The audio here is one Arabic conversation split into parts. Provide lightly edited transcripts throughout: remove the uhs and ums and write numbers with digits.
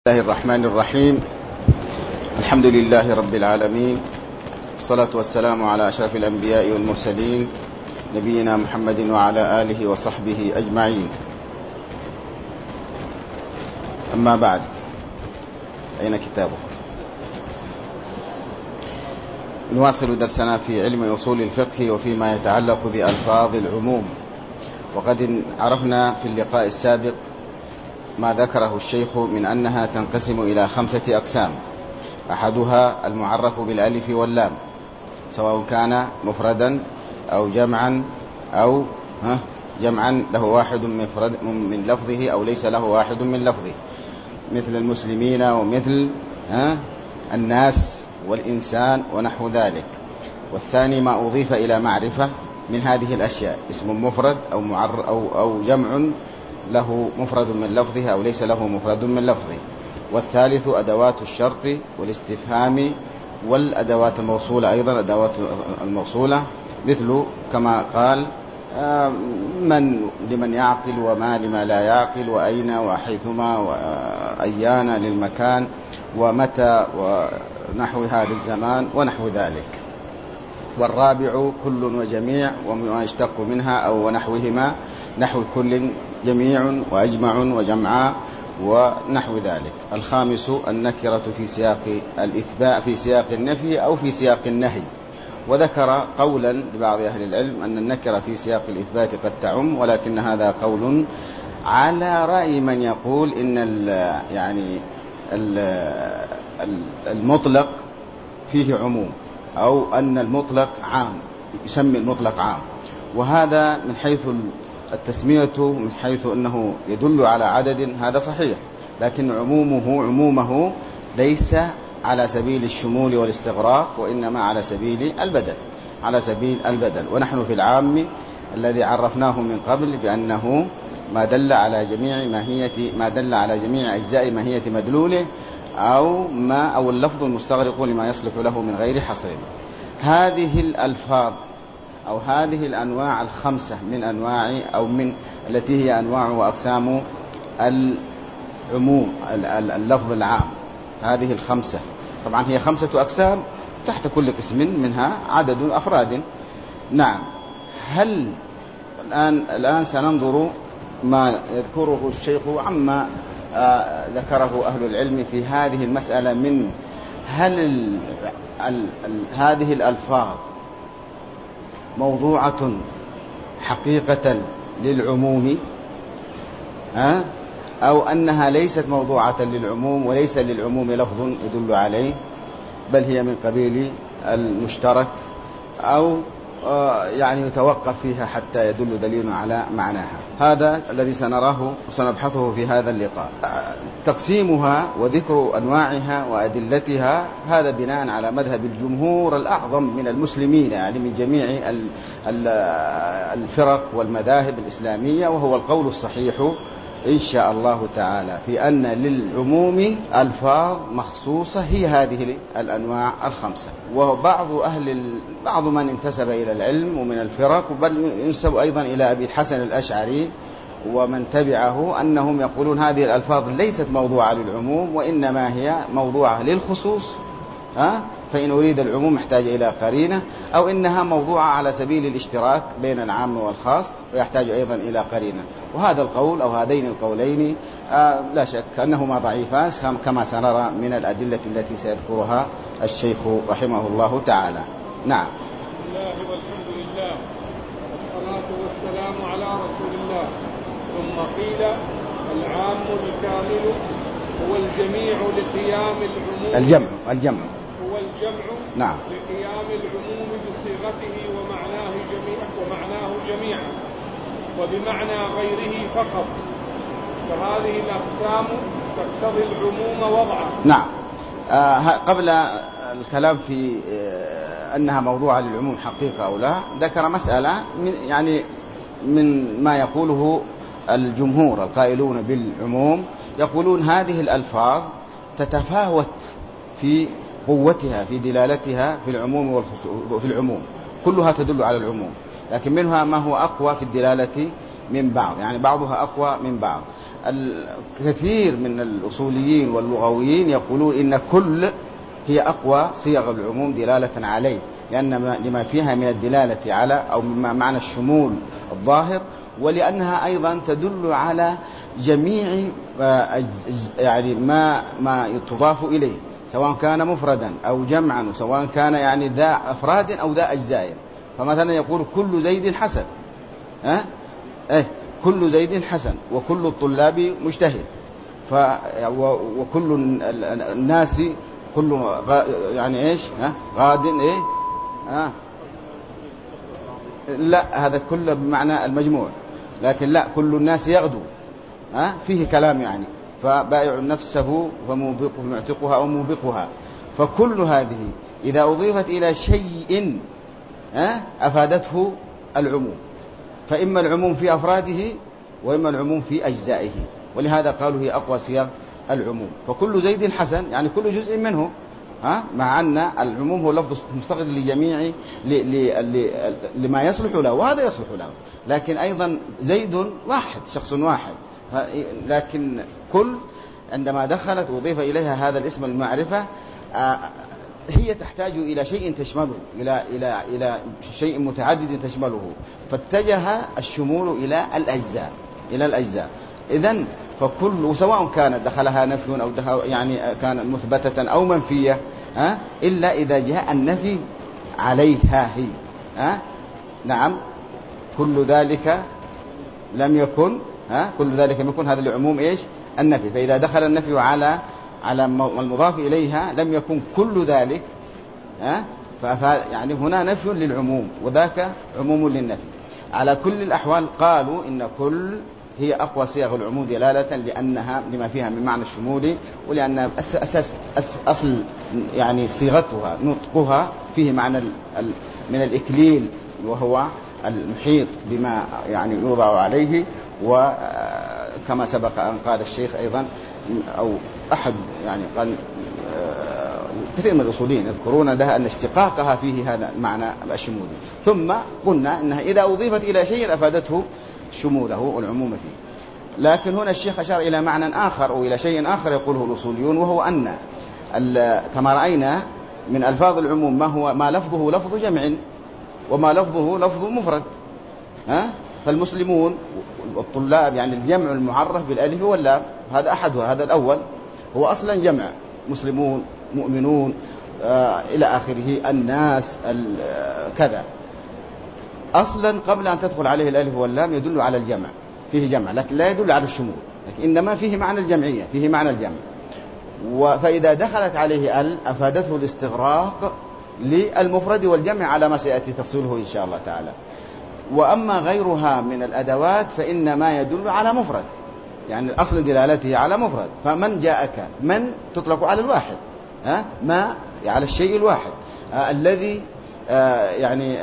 الله الرحمن الرحيم. الحمد لله رب العالمين، والصلاة والسلام على أشرف الأنبياء والمرسلين نبينا محمد وعلى آله وصحبه أجمعين. أما بعد، أين كتابك؟ نواصل درسنا في علم أصول الفقه وفيما يتعلق بألفاظ العموم. وقد عرفنا في اللقاء السابق ما ذكره الشيخ من أنها تنقسم إلى 5 أقسام. أحدها المعرف بالألف واللام، سواء كان مفردا أو جمعا، أو جمعا له واحد من لفظه أو ليس له واحد من لفظه، مثل المسلمين ومثل الناس والإنسان ونحو ذلك. والثاني ما أضيف إلى معرفة من هذه الأشياء، اسم مفرد أو جمع له مفرد من لفظه أو ليس له مفرد من لفظه. والثالث أدوات الشرط والاستفهام والأدوات الموصولة، أيضا أدوات الموصولة، مثل كما قال من لمن يعقل، وما لما لا يعقل، وأين وحيثما وأيان للمكان، ومتى ونحوها للزمان ونحو ذلك. والرابع كل وجميع وما يشتق منها أو ونحوهما، نحو كل جميع وأجمع وجمعاء ونحو ذلك. الخامس النكرة في سياق الإثبات، في سياق النفي أو في سياق النهي. وذكر قولا لبعض أهل العلم أن النكرة في سياق الإثبات قد تعم، ولكن هذا قول على رأي من يقول إن المطلق فيه عموم، أو أن المطلق عام، يسمي المطلق عام. وهذا من حيث التسمية، من حيث أنه يدل على عدد، هذا صحيح، لكن عمومه ليس على سبيل الشمول والاستغراق، وإنما على سبيل البدل. ونحن في العام الذي عرفناه من قبل بأنه ما دل على جميع أجزاء ماهية مدلوله، أو اللفظ المستغرق لما يصلح له من غير حصر. هذه الألفاظ أو هذه الأنواع 5 من أنواع، أو من التي هي أنواع وأقسام العموم، اللفظ العام، هذه 5. طبعا هي 5 أقسام، تحت كل قسم منها عدد أفراد. نعم. هل الآن سننظر ما يذكره الشيخ عما ذكره أهل العلم في هذه المسألة، من هل هذه الألفاظ موضوعة حقيقة للعموم، أو أنها ليست موضوعة للعموم وليس للعموم لفظ يدل عليه، بل هي من قبيل المشترك، أو يتوقف فيها حتى يدل دليل على معناها. هذا الذي سنراه وسنبحثه في هذا اللقاء. تقسيمها وذكر أنواعها وأدلتها هذا بناء على مذهب الجمهور الأعظم من المسلمين، من جميع الفرق والمذاهب الإسلامية، وهو القول الصحيح إن شاء الله تعالى في أن للعموم ألفاظ مخصوصة هي هذه الأنواع 5. بعض من انتسب إلى العلم ومن الفرق، بل ينسب أيضا إلى أبي الحسن الأشعري ومن تبعه، أنهم يقولون هذه الألفاظ ليست موضوعة للعموم، وإنما هي موضوعة للخصوص، فإن أريد العموم محتاج إلى قرينة، أو إنها موضوعة على سبيل الاشتراك بين العام والخاص ويحتاج أيضا إلى قرينة. وهذا القول أو هذين القولين لا شك أنهما ضعيفان، كما سنرى من الأدلة التي سيذكرها الشيخ رحمه الله تعالى. نعم. بسم الله والحمد لله والصلاة والسلام على رسول الله. ثم قيل العام الكامل هو الجميع لقيام العموم، الجمع هو الجمع، نعم، لقيام العموم بصيغته ومعناه جميعا وبمعنى غيره فقط. فهذه الأقسام تقتضي العموم وضعا. نعم. قبل الكلام في أنها موضوعة للعموم حقيقة أو لا، ذكر مسألة من ما يقوله الجمهور القائلون بالعموم. يقولون هذه الألفاظ تتفاوت في قوتها، في دلالتها في العموم في العموم، كلها تدل على العموم، لكن منها ما هو أقوى في الدلالة من بعض، بعضها أقوى من بعض. كثير من الأصوليين واللغويين يقولون إن كل هي أقوى صيغ العموم دلالة عليه، لأن لما فيها من الدلالة على أو مما معنى الشمول الظاهر، ولأنها أيضا تدل على جميع يعني ما تضاف إليه، سواء كان مفردا أو جمعا، وسواء كان يعني ذا أفراد أو ذا أجزاء. فمثلا يقول كل زيد حسن، كل زيد حسن، وكل الطلاب مجتهد، وكل الناس كل يعني إيش غاد لا، هذا كله بمعنى المجموع، لكن لا، كل الناس يغدو فيه كلام يعني، فبائع نفسه فمعتقها أو موبقها. فكل هذه إذا أضيفت إلى شيء أفادته العموم، فإما العموم في أفراده وإما العموم في أجزائه، ولهذا قالوا هي أقوى صيغ العموم. فكل زيد حسن يعني كل جزء منه، مع أن العموم هو لفظ مستغرق لجميع لما يصلح له، وهذا يصلح له، لكن أيضا زيد واحد، شخص واحد، لكن كل عندما دخلت وضيف إليها هذا الاسم المعرفة هي تحتاج إلى شيء تشمله، إلى شيء متعدد تشمله، فاتجه الشمول إلى الأجزاء. إذن فكل، وسواء كانت دخلها نفي أو يعني كانت مثبتة أو منفية، إلا إذا جاء النفي عليها هي، نعم، كل ذلك لم يكن، كل ذلك لم يكن، هذا العموم إيش النفي. فإذا دخل النفي على المضاف إليها لم يكن كل ذلك، يعني هنا نفي للعموم وذاك عموم للنفي. على كل الأحوال قالوا إن كل هي أقوى صيغ العموم دلالة، لأنها لما فيها من معنى الشمول، ولأن أصل يعني صيغتها نطقها فيه معنى من الإكليل، وهو المحيط بما يعني يوضع عليه. وكما سبق أن قال الشيخ أيضا، أو أحد يعني قال كثير من الأصوليين يذكرون لها أن اشتقاقها فيه هذا المعنى الشمولي. ثم قلنا أنها إذا أضيفت إلى شيء أفادته شموله والعموم فيه. لكن هنا الشيخ أشار إلى معنى آخر أو إلى شيء آخر يقوله الأصوليون، وهو أن كما رأينا من ألفاظ العموم ما لفظه لفظ جمع وما لفظه لفظ مفرد. فالمسلمون والطلاب يعني الجمع المعرف بالألف واللام، هذا أحدها، هذا الأول هو أصلا جمع، مسلمون، مؤمنون، إلى آخره، الناس، كذا، أصلا قبل أن تدخل عليه الألف واللام يدل على الجمع، فيه جمع، لكن لا يدل على الشمول، لكن إنما فيه معنى الجمعية، فيه معنى الجمع. فإذا دخلت عليه أفادته الاستغراق للمفرد والجمع على ما سيأتي تفصيله إن شاء الله تعالى. وأما غيرها من الأدوات فإنما يدل على مفرد، يعني أصل دلالته على مفرد. فمن جاءك، من تطلق على الواحد، ما على الشيء الواحد، الذي يعني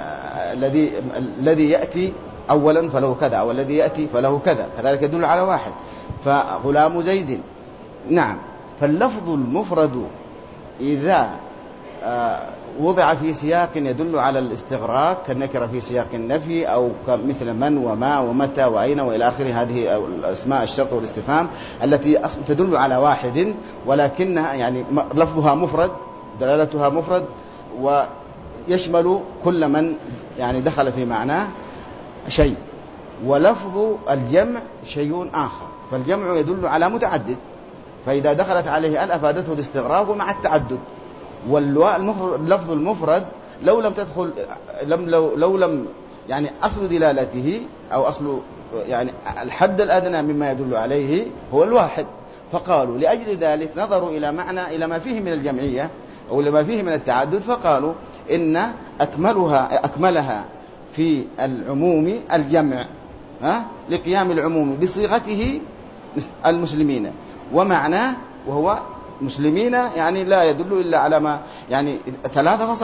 الذي يأتي أولا فله كذا، أو الذي يأتي فله كذا، كذلك يدل على واحد. فغلام زيد، نعم. فاللفظ المفرد إذا وضع في سياق يدل على الاستغراق كالنكرة في سياق النفي، أو مثل من وما ومتى وأين وإلى آخره، هذه الأسماء الشرط والاستفهام التي تدل على واحد، ولكنها يعني لفظها مفرد، دلالتها مفرد، ويشمل كل من يعني دخل في معناه شيء. ولفظ الجمع شيء آخر، فالجمع يدل على متعدد، فإذا دخلت عليه أفادته الاستغراق مع التعدد. واللفظ المفرد لو لم تدخل، لو لم يعني أصل دلالته أو أصل يعني الحد الأدنى مما يدل عليه هو الواحد، فقالوا لأجل ذلك نظروا إلى ما فيه من الجمعية أو لما فيه من التعدد، فقالوا إن أكملها في العموم الجمع، لقيام العموم بصيغته المسلمين، ومعناه وهو مسلمين يعني لا يدل إلا على ما يعني 3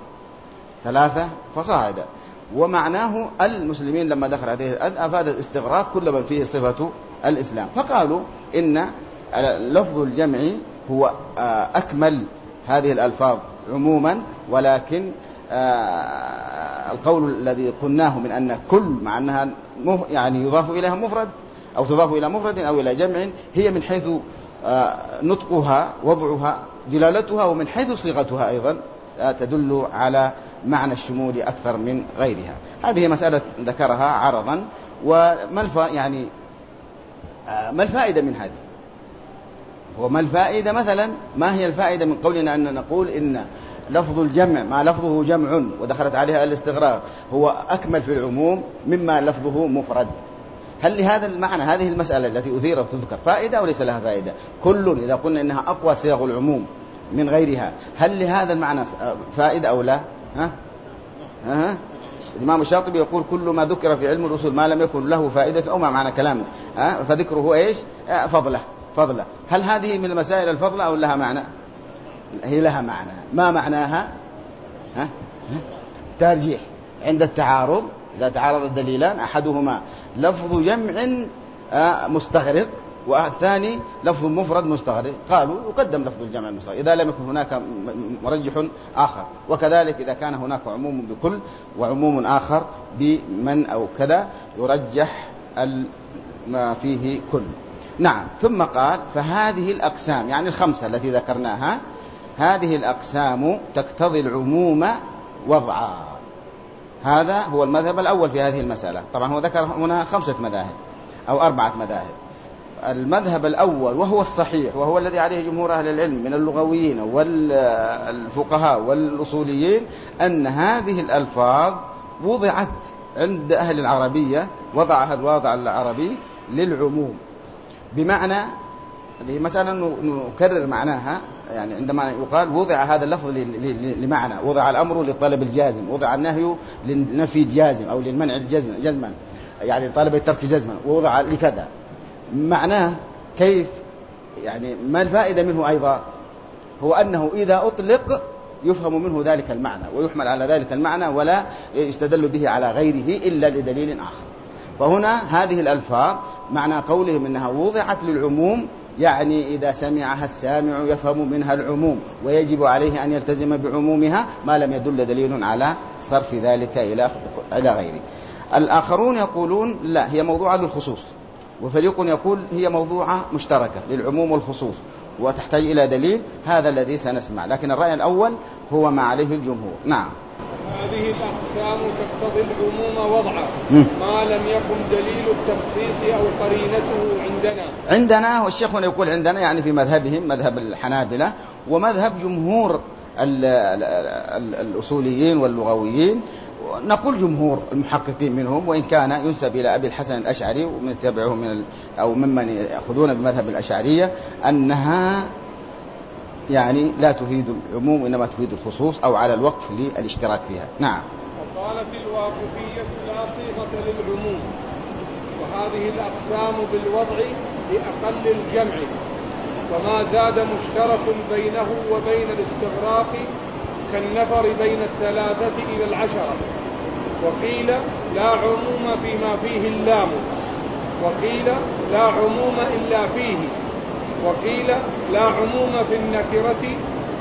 فصاعدا، ومعناه المسلمين لما دخل عليه أفاد الاستغراق كل من فيه صفة الإسلام. فقالوا إن لفظ الجمع هو أكمل هذه الألفاظ عموما، ولكن القول الذي قلناه من أن كل مع أنها يعني يضاف إليها مفرد، أو تضاف إلى مفرد أو إلى جمع، هي من حيث نطقها وضعها دلالتها، ومن حيث صيغتها أيضا تدل على معنى الشمول أكثر من غيرها. هذه مسألة ذكرها عرضا. يعني ما الفائدة من هذه؟ وما الفائدة مثلا؟ ما هي الفائدة من قولنا أن نقول إن لفظ الجمع ما لفظه جمع ودخلت عليها الاستغراق هو أكمل في العموم مما لفظه مفرد؟ هل لهذا المعنى هذه المسألة التي أثيرت تذكر فائدة أو ليس لها فائدة؟ كل إذا قلنا إنها أقوى صيغ العموم من غيرها، هل لهذا المعنى فائدة أو لا؟ الإمام الشاطبي يقول كل ما ذكر في علم الأصول ما لم يكن له فائدة أو ما معنى كلامه فذكره إيش؟ فضله. هل هذه من المسائل الفضلة أو لها معنى؟ هي لها معنى. ما معناها؟ ترجيح عند التعارض. إذا تعارض الدليلان أحدهما لفظ جمع مستغرق والثاني لفظ مفرد مستغرق، قالوا يقدم لفظ الجمع المستغرق إذا لم يكن هناك مرجح آخر، وكذلك إذا كان هناك عموم بكل وعموم آخر بمن أو كذا يرجح ما فيه كل. نعم. ثم قال فهذه الأقسام يعني الخمسة التي ذكرناها، هذه الأقسام تقتضي العموم وضعا. هذا هو المذهب الأول في هذه المسألة. طبعا هو ذكر هنا 5 مذاهب أو 4 مذاهب. المذهب الأول وهو الصحيح وهو الذي عليه جمهور أهل العلم من اللغويين والفقهاء والأصوليين أن هذه الألفاظ وضعت عند أهل العربية، وضعها الواضع العربي للعموم، بمعنى هذه مسألة نكرر معناها. يعني عندما يقال وضع هذا اللفظ لمعنى، وضع الأمر للطلب الجازم، وضع النهي للنفي الجازم أو للمنع جزما، يعني لطلب الترك جزما، ووضع لكذا. معناه كيف؟ يعني ما الفائدة منه أيضا؟ هو أنه إذا أطلق يفهم منه ذلك المعنى ويحمل على ذلك المعنى ولا يستدل به على غيره إلا لدليل آخر. فهنا هذه الألفاظ معنى قولهم إنها وضعت للعموم، يعني إذا سمعها السامع يفهم منها العموم ويجب عليه أن يلتزم بعمومها ما لم يدل دليل على صرف ذلك إلى غيره. الآخرون يقولون لا، هي موضوعة للخصوص، وفريق يقول هي موضوعة مشتركة للعموم والخصوص وتحتاج إلى دليل. هذا الذي سنسمع، لكن الرأي الأول هو ما عليه الجمهور. نعم. هذه الأقسام تقتضي العموم وضعا ما لم يكن دليل التخصيص أو قرينته عندنا والشيخ يقول عندنا يعني في مذهبهم مذهب الحنابلة ومذهب جمهور الأصوليين واللغويين، نقول جمهور المحققين منهم، وإن كان ينسب إلى أبي الحسن الأشعري ومن تبعهم أو ممن يأخذون بمذهب الأشعرية أنها يعني لا تفيد العموم وإنما تفيد الخصوص أو على الوقف للاشتراك فيها. نعم. وقالت الواقفية لا صيغة للعموم، وهذه الأقسام بالوضع لأقل الجمع، وما زاد مشترك بينه وبين الاستغراق كالنفر بين 3 إلى 10. وقيل لا عموم فيما فيه اللام، وقيل لا عموم إلا فيه، وقيل لا عموم في النكرة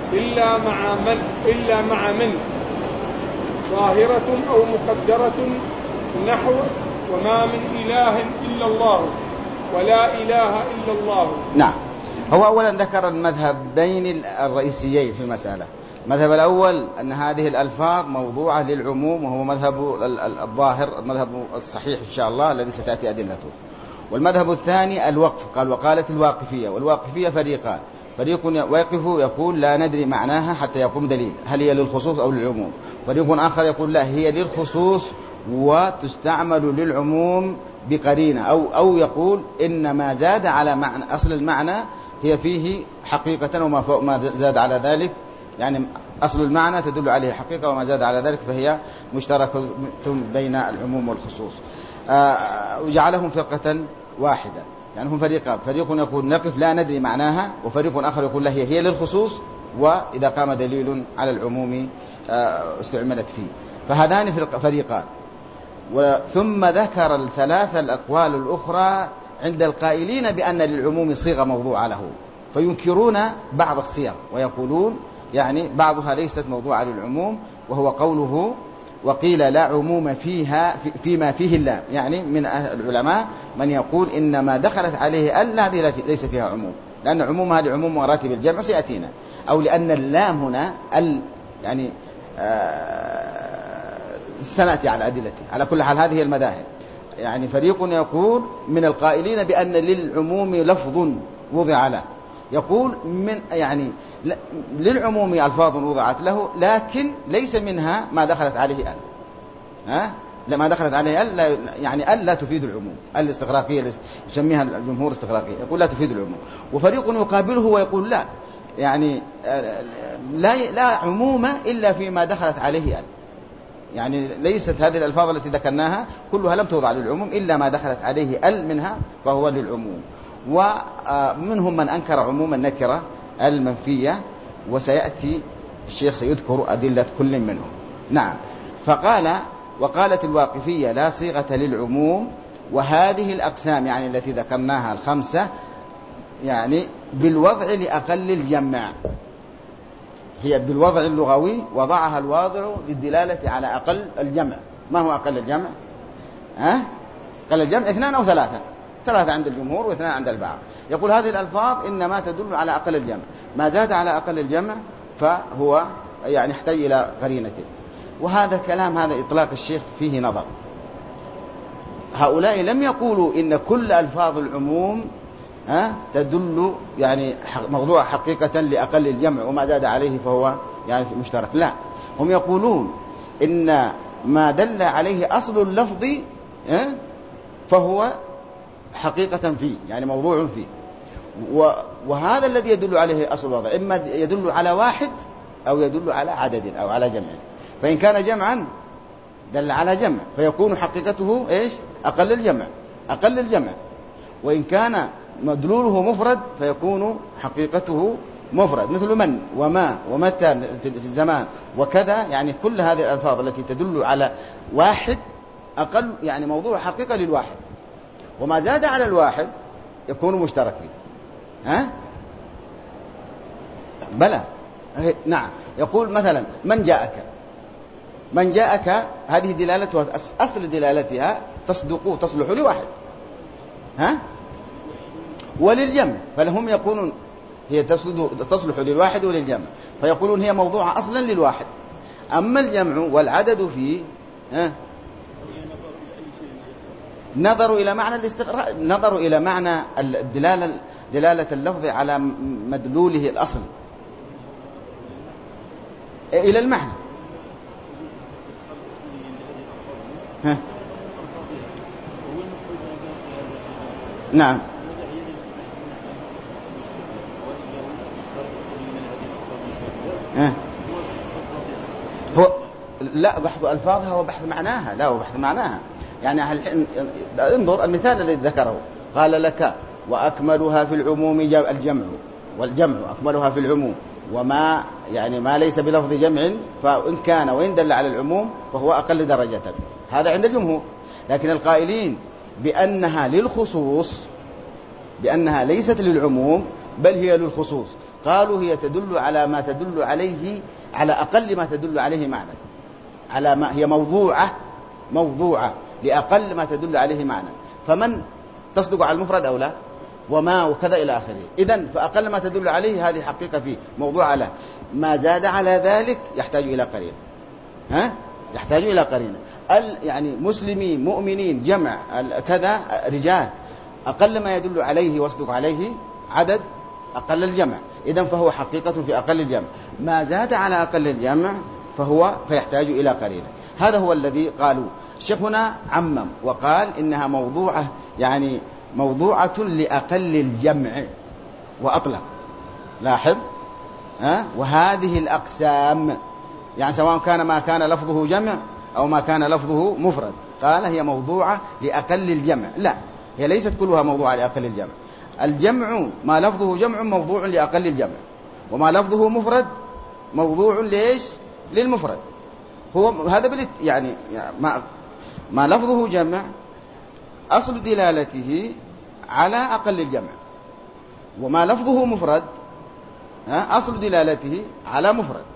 إلا مع من ظاهرة أو مقدرة، نحو وما من إله إلا الله ولا إله إلا الله. نعم. هو أولا ذكر المذهبين الرئيسيين في المسألة. المذهب الأول أن هذه الألفاظ موضوعة للعموم وهو مذهب الظاهر، المذهب الصحيح إن شاء الله الذي ستأتي أدلته. والمذهب الثاني الوقف، قال وقالت الواقفية. والواقفية فريقان، فريق يقف يقول لا ندري معناها حتى يقوم دليل هل هي للخصوص أو للعموم، فريق آخر يقول لا هي للخصوص وتستعمل للعموم بقرينة، أو يقول إن ما زاد على معنى أصل المعنى هي فيه حقيقة وما زاد على ذلك، يعني أصل المعنى تدل عليه حقيقة وما زاد على ذلك فهي مشتركة بين العموم والخصوص. وجعلهم فرقة واحدة، يعني هم فريقان، فريق يقول نقف لا ندري معناها، وفريق آخر يقول لا هي للخصوص وإذا قام دليل على العموم استعملت فيه. فهذان فريقان. ثم ذكر 3 الأقوال الأخرى عند القائلين بأن للعموم صيغة موضوعة له، فينكرون بعض الصيغ ويقولون يعني بعضها ليست موضوعة للعموم، وهو قوله وقيل لا عموم فيها فيما فيه اللام. يعني من العلماء من يقول إن ما دخلت عليه ال هذه ليس فيها عموم، لأن عمومها لعموم مراتب الجمع سيأتينا، أو لأن اللام هنا يعني سنأتي على أدلته. على كل حال هذه المذاهب. يعني فريق يقول من القائلين بأن للعموم لفظ وضع له، يقول من يعني للعموم ألفاظ وضعت له، لكن ليس منها ما دخلت عليه ال. ما دخلت عليه ال يعني ال لا تفيد العموم، الاستغراقية يسميها الجمهور استغراقية، يقول لا تفيد العموم. وفريق يقابله ويقول لا، يعني لا عموم إلا فيما دخلت عليه ال. يعني ليست هذه الألفاظ التي ذكرناها كلها لم توضع للعموم إلا ما دخلت عليه ال منها فهو للعموم. ومنهم من أنكر عموم النكرة المنفية، وسيأتي الشيخ سيذكر أدلة كل منهم. نعم. وقالت الواقفية لا صيغة للعموم، وهذه الأقسام يعني التي ذكرناها الخمسة يعني بالوضع لأقل الجمع، هي بالوضع اللغوي وضعها الواضع للدلالة على أقل الجمع. ما هو أقل الجمع؟ أقل الجمع 2 أو 3، 3 عند الجمهور و2 عند البعض. يقول هذه الألفاظ إنما تدل على أقل الجمع، ما زاد على أقل الجمع فهو يعني يحتاج إلى قرينته. وهذا كلام، هذا إطلاق الشيخ فيه نظر. هؤلاء لم يقولوا إن كل ألفاظ العموم تدل يعني موضوع حقيقة لأقل الجمع وما زاد عليه فهو يعني مشترك. لا، هم يقولون إن ما دل عليه أصل اللفظ فهو حقيقة فيه، يعني موضوع فيه. وهذا الذي يدل عليه أصل الوضع إما يدل على واحد أو يدل على عدد أو على جمع. فإن كان جمعا دل على جمع فيكون حقيقته إيش؟ أقل الجمع. وإن كان مدلوله مفرد فيكون حقيقته مفرد، مثل من وما ومتى في الزمان وكذا. يعني كل هذه الألفاظ التي تدل على واحد أقل يعني موضوع حقيقة للواحد، وما زاد على الواحد يكون مشترك فيه. بلى. نعم. يقول مثلا من جاءك هذه دلالتها أصل دلالتها تصلح لواحد وللجمع، فلهم يقولون هي تصلح للواحد وللجمع، فيقولون هي موضوع أصلا للواحد. أما الجمع والعدد فيه نظروا إلى معنى الاستغراق، نظروا إلى معنى دلالة اللفظ على مدلوله الأصل إلى المعنى. نعم. هو لا بحث ألفاظها وبحث معناها، لا وبحث معناها. يعني انظر المثال الذي ذكره، قال لك وأكملها في العموم الجمع، والجمع أكملها في العموم، وما يعني ما ليس بلفظ جمع فإن كان وإن دل على العموم فهو أقل درجة. هذا عند الجمهور. لكن القائلين بأنها للخصوص، بأنها ليست للعموم بل هي للخصوص، قالوا هي تدل على ما تدل عليه، على أقل ما تدل عليه معنى، على ما هي موضوعة لأقل ما تدل عليه معنى. فمن تصدق على المفرد أو لا، وما وكذا إلى آخره. إذن فأقل ما تدل عليه هذه حقيقة فيه موضوع له. ما زاد على ذلك يحتاج إلى قرينة. يحتاج إلى قرينة. يعني مسلمين مؤمنين جمع كذا رجال، أقل ما يدل عليه واصدق عليه عدد أقل الجمع، إذن فهو حقيقة في أقل الجمع. ما زاد على أقل الجمع فيحتاج إلى قرينة. هذا هو الذي قالوا. الشيخ هنا عمم وقال إنها موضوعة، يعني موضوعة لأقل الجمع وأطلق. لاحظ وهذه الأقسام يعني سواء كان ما كان لفظه جمع أو ما كان لفظه مفرد، قال هي موضوعة لأقل الجمع. لا، هي ليست كلها موضوعة لأقل الجمع. الجمع ما لفظه جمع موضوع لأقل الجمع، وما لفظه مفرد موضوع ليش؟ للمفرد. هو هذا يعني ما لفظه جمع أصل دلالته على أقل الجمع، وما لفظه مفرد أصل دلالته على مفرد.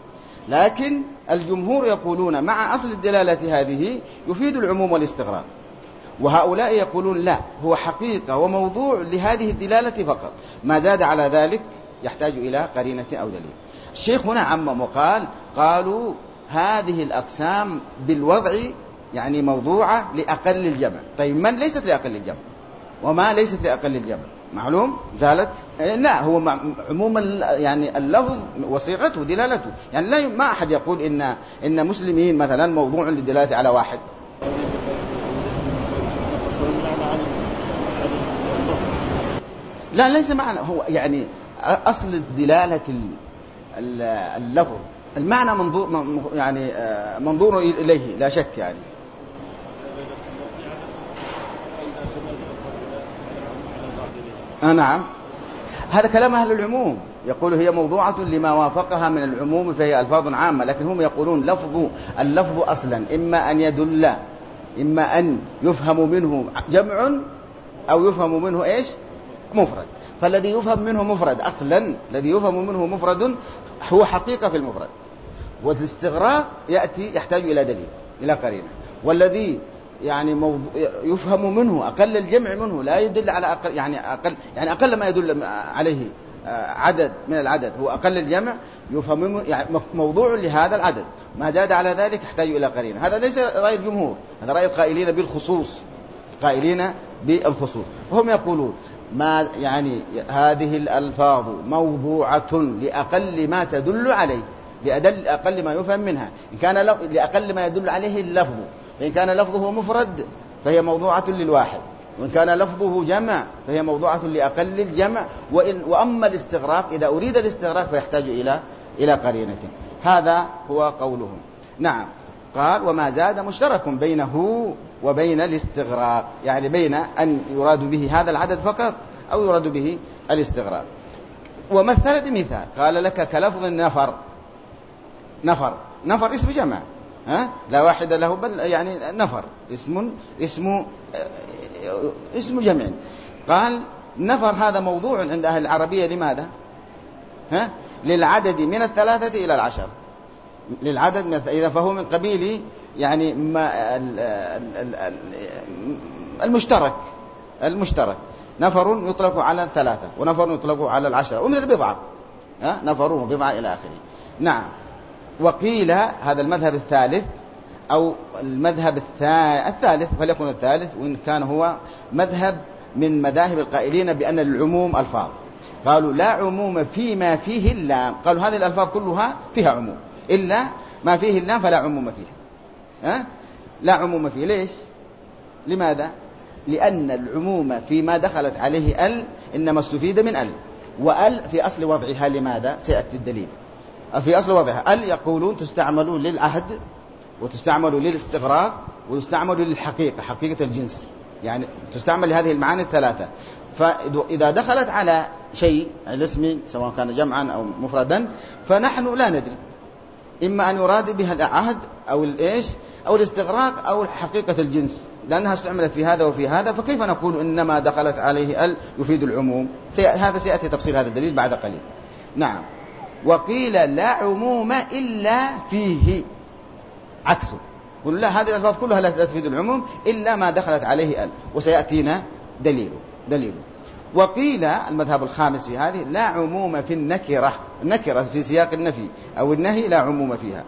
لكن الجمهور يقولون مع أصل الدلالة هذه يفيد العموم والاستغراق، وهؤلاء يقولون لا، هو حقيقة وموضوع لهذه الدلالة فقط، ما زاد على ذلك يحتاج إلى قرينة أو دليل. الشيخ هنا عمم وقال قالوا هذه الأقسام بالوضع يعني موضوعة لأقل الجمع. طيب من ليست لأقل الجمع وما ليست لأقل الجمع معلوم زالت؟ لا، هو عموما يعني اللفظ وصيغته دلالته، يعني لا ما أحد يقول إن مسلمين مثلا موضوع للدلالة على واحد. لا ليس معنى، هو يعني أصل دلالة اللفظ المعنى منظور يعني منظور إليه لا شك يعني. نعم، هذا كلام أهل العموم، يقول هي موضوعة لما وافقها من العموم فهي ألفاظ عامة، لكن هم يقولون اللفظ أصلا إما أن يدل، إما أن يفهم منه جمع أو يفهم منه إيش مفرد، فالذي يفهم منه مفرد أصلا، الذي يفهم منه مفرد هو حقيقة في المفرد، والاستغراق يحتاج إلى دليل إلى قرينة، والذي يعني يفهم منه أقل الجمع منه لا يدل على أقل، يعني أقل ما يدل عليه عدد من العدد هو أقل الجمع، يفهم منه يعني موضوع لهذا العدد، ما زاد على ذلك يحتاج إلى قرينة. هذا ليس رأي الجمهور، هذا رأي القائلين بالخصوص، قائلين بالخصوص، وهم يقولون ما يعني هذه الألفاظ موضوعة لأقل ما تدل عليه، لأقل ما يفهم منها، إن كان لأقل ما يدل عليه اللفظ، فإن كان لفظه مفرد فهي موضوعة للواحد، وإن كان لفظه جمع فهي موضوعة لأقل الجمع، وأما الاستغراق إذا أريد الاستغراق فيحتاج إلى قرينة. هذا هو قولهم. نعم، قال وما زاد مشترك بينه وبين الاستغراق، يعني بين أن يراد به هذا العدد فقط أو يراد به الاستغراق. ومثل بمثال قال لك كلفظ نفر اسم جمع، لا واحد له بل يعني نفر اسم جمع. قال نفر هذا موضوع عند أهل العربية، لماذا؟ للعدد من 3 إلى 10، للعدد إذا فهو من قبيل يعني المشترك. نفر يطلق على 3 ونفر يطلق على 10، ومثل بضعة، نفر وبضعة إلى آخره. نعم. وقيل هذا المذهب الثالث أو المذهب الثالث فليكن الثالث، وإن كان هو مذهب من مذاهب القائلين بأن العموم ألفاظ، قالوا لا عموم فيما فيه اللام، قالوا هذه الألفاظ كلها فيها عموم إلا ما فيه اللام فلا عموم فيه. لا عموم فيه. ليش؟ لماذا؟ لأن العموم فيما دخلت عليه ال إنما استفيد من ال، وال في أصل وضعها لماذا؟ سيأتي الدليل. في أصل وضعها ال يقولون تستعمل للعهد وتستعمل للاستغراق وتستعمل للحقيقة، حقيقة الجنس، يعني تستعمل لهذه المعاني الثلاثة. فإذا دخلت على شيء الاسم سواء كان جمعا أو مفردا فنحن لا ندري، إما أن يراد بها العهد أو الإيش أو الاستغراق أو حقيقة الجنس، لأنها استعملت في هذا وفي هذا، فكيف نقول إنما دخلت عليه ال يفيد العموم؟ هذا سيأتي تفصيل هذا الدليل بعد قليل. نعم. وقيل لا عموم إلا فيه، عكسه، قل لا هذه الألفاظ كلها لا تفيد العموم إلا ما دخلت عليه ال، وسيأتينا دليله. وقيل المذهب الخامس في هذه لا عموم في النكرة في سياق النفي أو النهي لا عموم فيها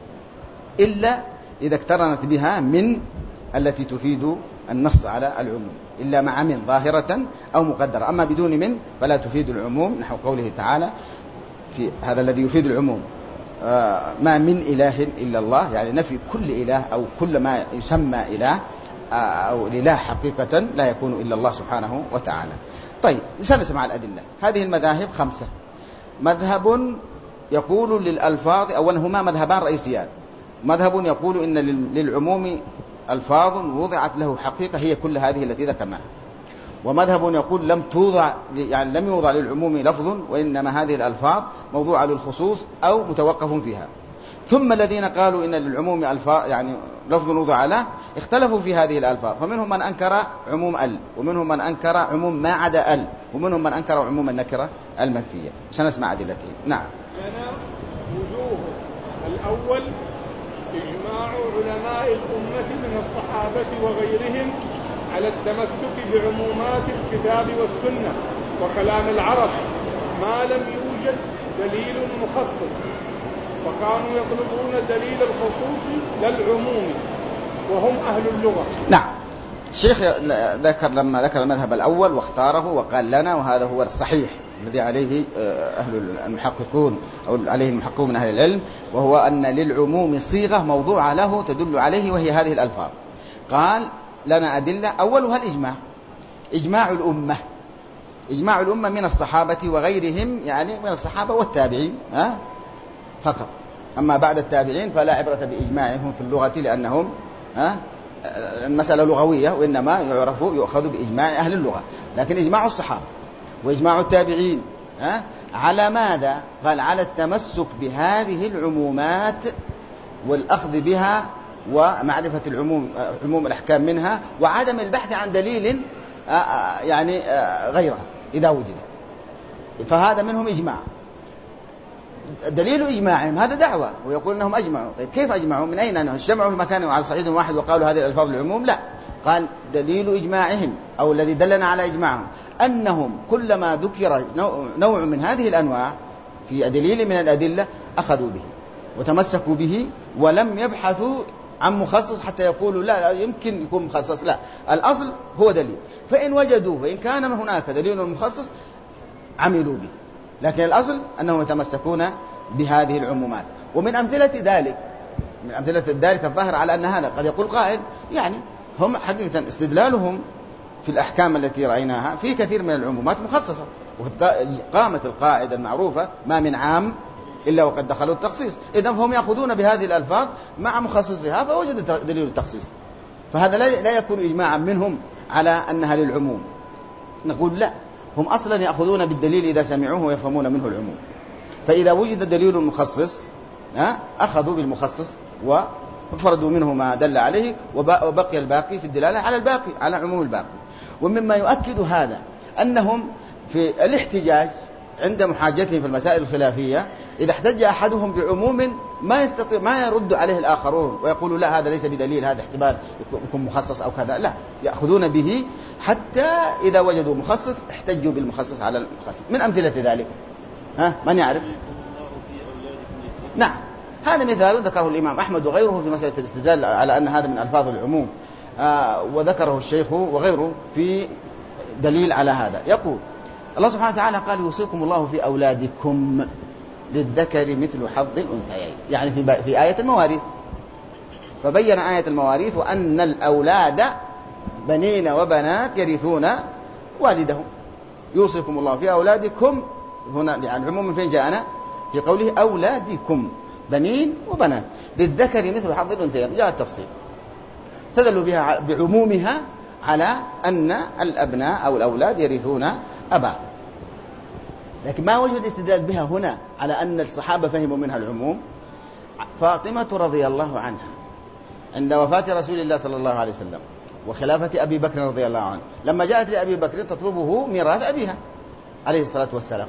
إلا إذا اقترنت بها من التي تفيد النص على العموم، إلا مع من ظاهرة أو مقدرة، أما بدون من فلا تفيد العموم، نحو قوله تعالى في هذا الذي يفيد العموم ما من إله إلا الله، يعني نفي كل إله أو كل ما يسمى إله أو الإله حقيقة لا يكون إلا الله سبحانه وتعالى. طيب سنسمع الأدلة. هذه المذاهب 5. مذهب يقول للألفاظ، أولا هما مذهبان رئيسيان، مذهب يقول إن للعموم ألفاظ وضعت له حقيقة هي كل هذه التي ذكرناها، ومذهب يقول لم يوضع للعموم لفظ، وإنما هذه الألفاظ موضوعة للخصوص أو متوقف فيها. ثم الذين قالوا إن للعموم ألفاظ يعني لفظ وضع له اختلفوا في هذه الألفاظ، فمنهم من أنكر عموم ال، ومنهم من أنكر عموم ما عدا ال، ومنهم من أنكر عموم النكرة المنفية. سنسمع أدلته. نعم. لنا وجوه الأول إجماع علماء الأمة من الصحابة وغيرهم على التمسك بعمومات الكتاب والسنة وكلام العرب ما لم يوجد دليل مخصص، وكانوا يطلبون دليل الخصوص للعموم وهم أهل اللغة. نعم، الشيخ لما ذكر المذهب الأول واختاره وقال لنا وهذا هو الصحيح الذي عليه أهل المحققون أو عليه المحققون من أهل العلم، وهو أن للعموم صيغة موضوعة له تدل عليه وهي هذه الألفاظ. قال لنا أدلة، أولها الإجماع، إجماع الأمة من الصحابة وغيرهم، يعني من الصحابة والتابعين فقط. أما بعد التابعين فلا عبرة بإجماعهم في اللغة لأنهم المسألة لغوية، وإنما يؤخذ بإجماع أهل اللغة. لكن إجماع الصحابة وإجماع التابعين على ماذا؟ قال على التمسك بهذه العمومات والأخذ بها ومعرفة عموم الأحكام منها، وعدم البحث عن دليل يعني غيرها إذا وجدت. فهذا منهم إجماع. دليل إجماعهم هذا دعوة، ويقول أنهم أجمعوا. طيب كيف أجمعوا؟ من أين أنهم اجتمعوا في مكان على صعيد واحد وقالوا هذه الألفاظ العموم؟ لا، قال دليل إجماعهم أو الذي دلنا على إجماعهم أنهم كلما ذكر نوع من هذه الأنواع في دليل من الأدلة أخذوا به وتمسكوا به، ولم يبحثوا عن مخصص حتى يقولوا لا يمكن يكون مخصص. لا، الأصل هو دليل، فإن وجدوه فإن كان هناك دليل مخصص عملوا به، لكن الأصل أنهم يتمسكون بهذه العمومات. ومن أمثلة ذلك الظاهر على أن هذا قد يقول قائل يعني هم حقيقة استدلالهم في الأحكام التي رأيناها في كثير من العمومات مخصصة، وقامت القاعدة المعروفة ما من عام إلا وقد دخلوا التخصيص. إذن هم يأخذون بهذه الألفاظ مع مخصصها فوجد دليل التخصيص، فهذا لا يكون إجماعا منهم على أنها للعموم. نقول لا، هم أصلا يأخذون بالدليل إذا سمعوه ويفهمون منه العموم، فإذا وجد دليل مخصص أخذوا بالمخصص وفردوا منه ما دل عليه، وبقي الباقي في الدلالة على عموم الباقي. ومما يؤكد هذا أنهم في الاحتجاج عند محاجتهم في المسائل الخلافية إذا احتج أحدهم بعموم ما يرد عليه الآخرون ويقولوا لا هذا ليس بدليل، هذا احتمال يكون مخصص أو كذا، لا، يأخذون به حتى إذا وجدوا مخصص احتجوا بالمخصص على المخصص. من أمثلة ذلك من يعرف؟ نعم، هذا مثال ذكره الإمام أحمد وغيره في مسألة الاستدلال على أن هذا من ألفاظ العموم، وذكره الشيخ وغيره في دليل على هذا. يقول الله سبحانه وتعالى قال يوصيكم الله في أولادكم للذكر مثل حظ الأنثيين، يعني في آية المواريث، فبين آية المواريث وأن الأولاد بنين وبنات يرثون والدهم. يوصيكم الله في أولادكم هنا يعني عموما فين جاءنا؟ في قوله أولادكم بنين وبنات للذكر مثل حظ الأنثيين، جاء التفصيل. استدلوا بها بعمومها على أن الأبناء أو الأولاد يرثون أبا، لكن ما وجد الاستدلال بها هنا على أن الصحابة فهموا منها العموم. فاطمة رضي الله عنها عند وفاة رسول الله صلى الله عليه وسلم وخلافة أبي بكر رضي الله عنه، لما جاءت لأبي بكر تطلبه ميراث أبيها عليه الصلاة والسلام،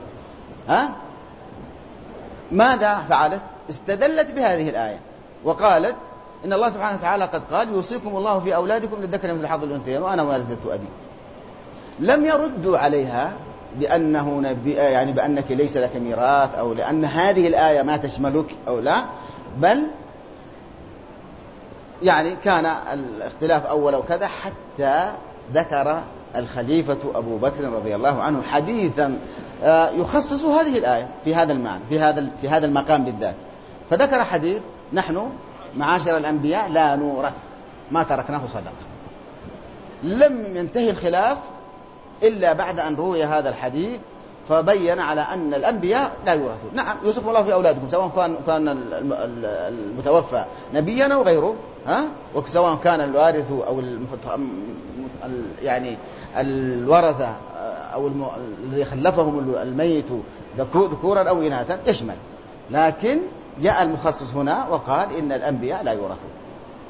ماذا فعلت؟ استدلت بهذه الآية وقالت إن الله سبحانه وتعالى قد قال يوصيكم الله في أولادكم للذكر مثل حظ الأنثيين وأنا وارثة أبي. لم يردوا عليها يعني بأنك ليس لك ميراث أو لأن هذه الآية ما تشملك أو لا، بل يعني كان الاختلاف أول وكذا حتى ذكر الخليفة أبو بكر رضي الله عنه حديثا يخصص هذه الآية في هذا المعنى في هذا المقام بالذات، فذكر حديث نحن معاشر الأنبياء لا نورث ما تركناه صدقة. لم ينتهي الخلاف إلا بعد أن روي هذا الحديث فبين على أن الأنبياء لا يورثون. نعم يوصيكم الله في أولادكم سواء كان المتوفى نبيا أو غيره، وسواء كان الوارث أو يعني الورثة أو الذي خلفهم الميت ذكورا أو إناثا يشمل، لكن جاء المخصص هنا وقال إن الأنبياء لا يورثون،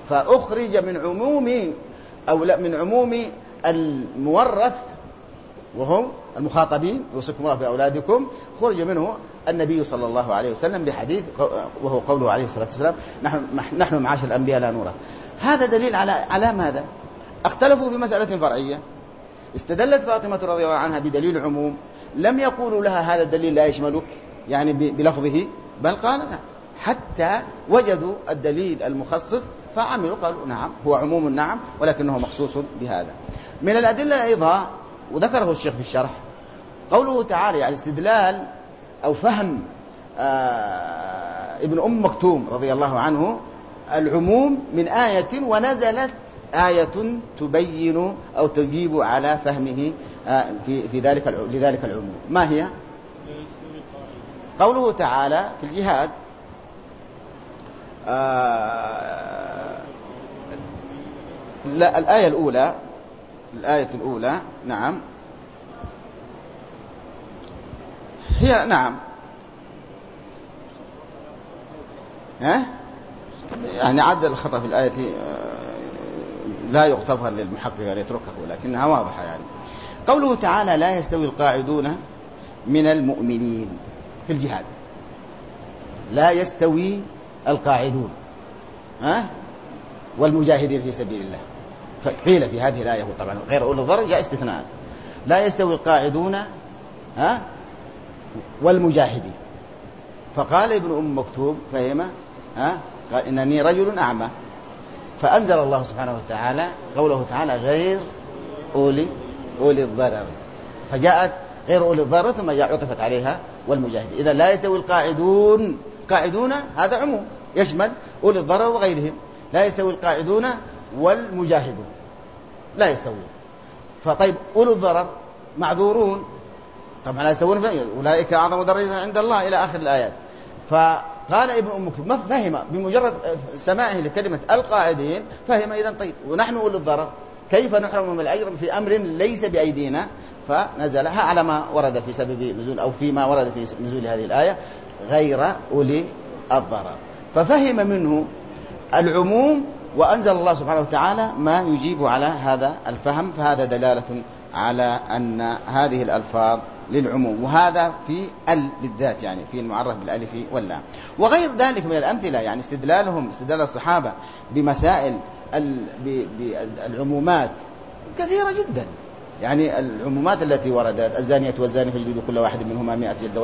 فأخرج من عموم المورث وهم المخاطبين يوصيكم الله في أولادكم، خرج منه النبي صلى الله عليه وسلم بحديث وهو قوله عليه الصلاة والسلام نحن معاشر الأنبياء لا نورث. هذا دليل على ماذا؟ اختلفوا في مسألة فرعية، استدلت فاطمة رضي الله عنها بدليل عموم، لم يقولوا لها هذا الدليل لا يشملك يعني بلفظه، بل قال لا، حتى وجدوا الدليل المخصص فعملوا قالوا نعم هو عموم نعم ولكنه مخصوص بهذا. من الأدلة أيضا وذكره الشيخ في الشرح قوله تعالى يعني استدلال أو فهم ابن أم مكتوم رضي الله عنه العموم من آية ونزلت آية تبين أو تجيب على فهمه في لذلك العموم. ما هي؟ قوله تعالى في الجهاد لا الآية الأولى نعم هي نعم يعني عدل الخطأ في الآية لا يغتفر للمحقق أن يتركه لكنها واضحة. يعني قوله تعالى لا يستوي القاعدون من المؤمنين في الجهاد، لا يستوي القاعدون والمجاهدين في سبيل الله. قيل في هذه الآية طبعا غير أولي الضرر جاء استثناء، لا يستوي القاعدون والمجاهدين. فقال ابن أم مكتوم فهم قال إنني رجل أعمى، فأنزل الله سبحانه وتعالى قوله تعالى غير أولي الضرر، فجاءت غير أولي الضرر ثم عطفت عليها والمجاهدين. إذا لا يستوي القاعدون هذا عموم يشمل أولي الضرر وغيرهم، لا يستوي القاعدون والمجاهدون لا يستوون. فطيب أولي الضرر معذورون طبعا لا يستوون، أولئك أعظم درجة عند الله إلى آخر الآيات. فقال ابن أم مكتوم ما فهم بمجرد سماعه لكلمة القاعدين فهم إذن طيب ونحن أولي الضرر كيف نحرم من الأجر في أمر ليس بأيدينا، فنزلها على ما ورد في سبب نزول أو فيما ورد في نزول هذه الآية غير أولي الضرر، ففهم منه العموم وأنزل الله سبحانه وتعالى ما يجيب على هذا الفهم. فهذا دلالة على أن هذه الألفاظ للعموم، وهذا في بالذات يعني في المعرف بالألف واللام. وغير ذلك من الأمثلة يعني استدلال الصحابة بمسائل بالعمومات كثيرة جدا. يعني العمومات التي وردت الزانية والزاني فاجلدوا كل واحد منهما 100 جلدة،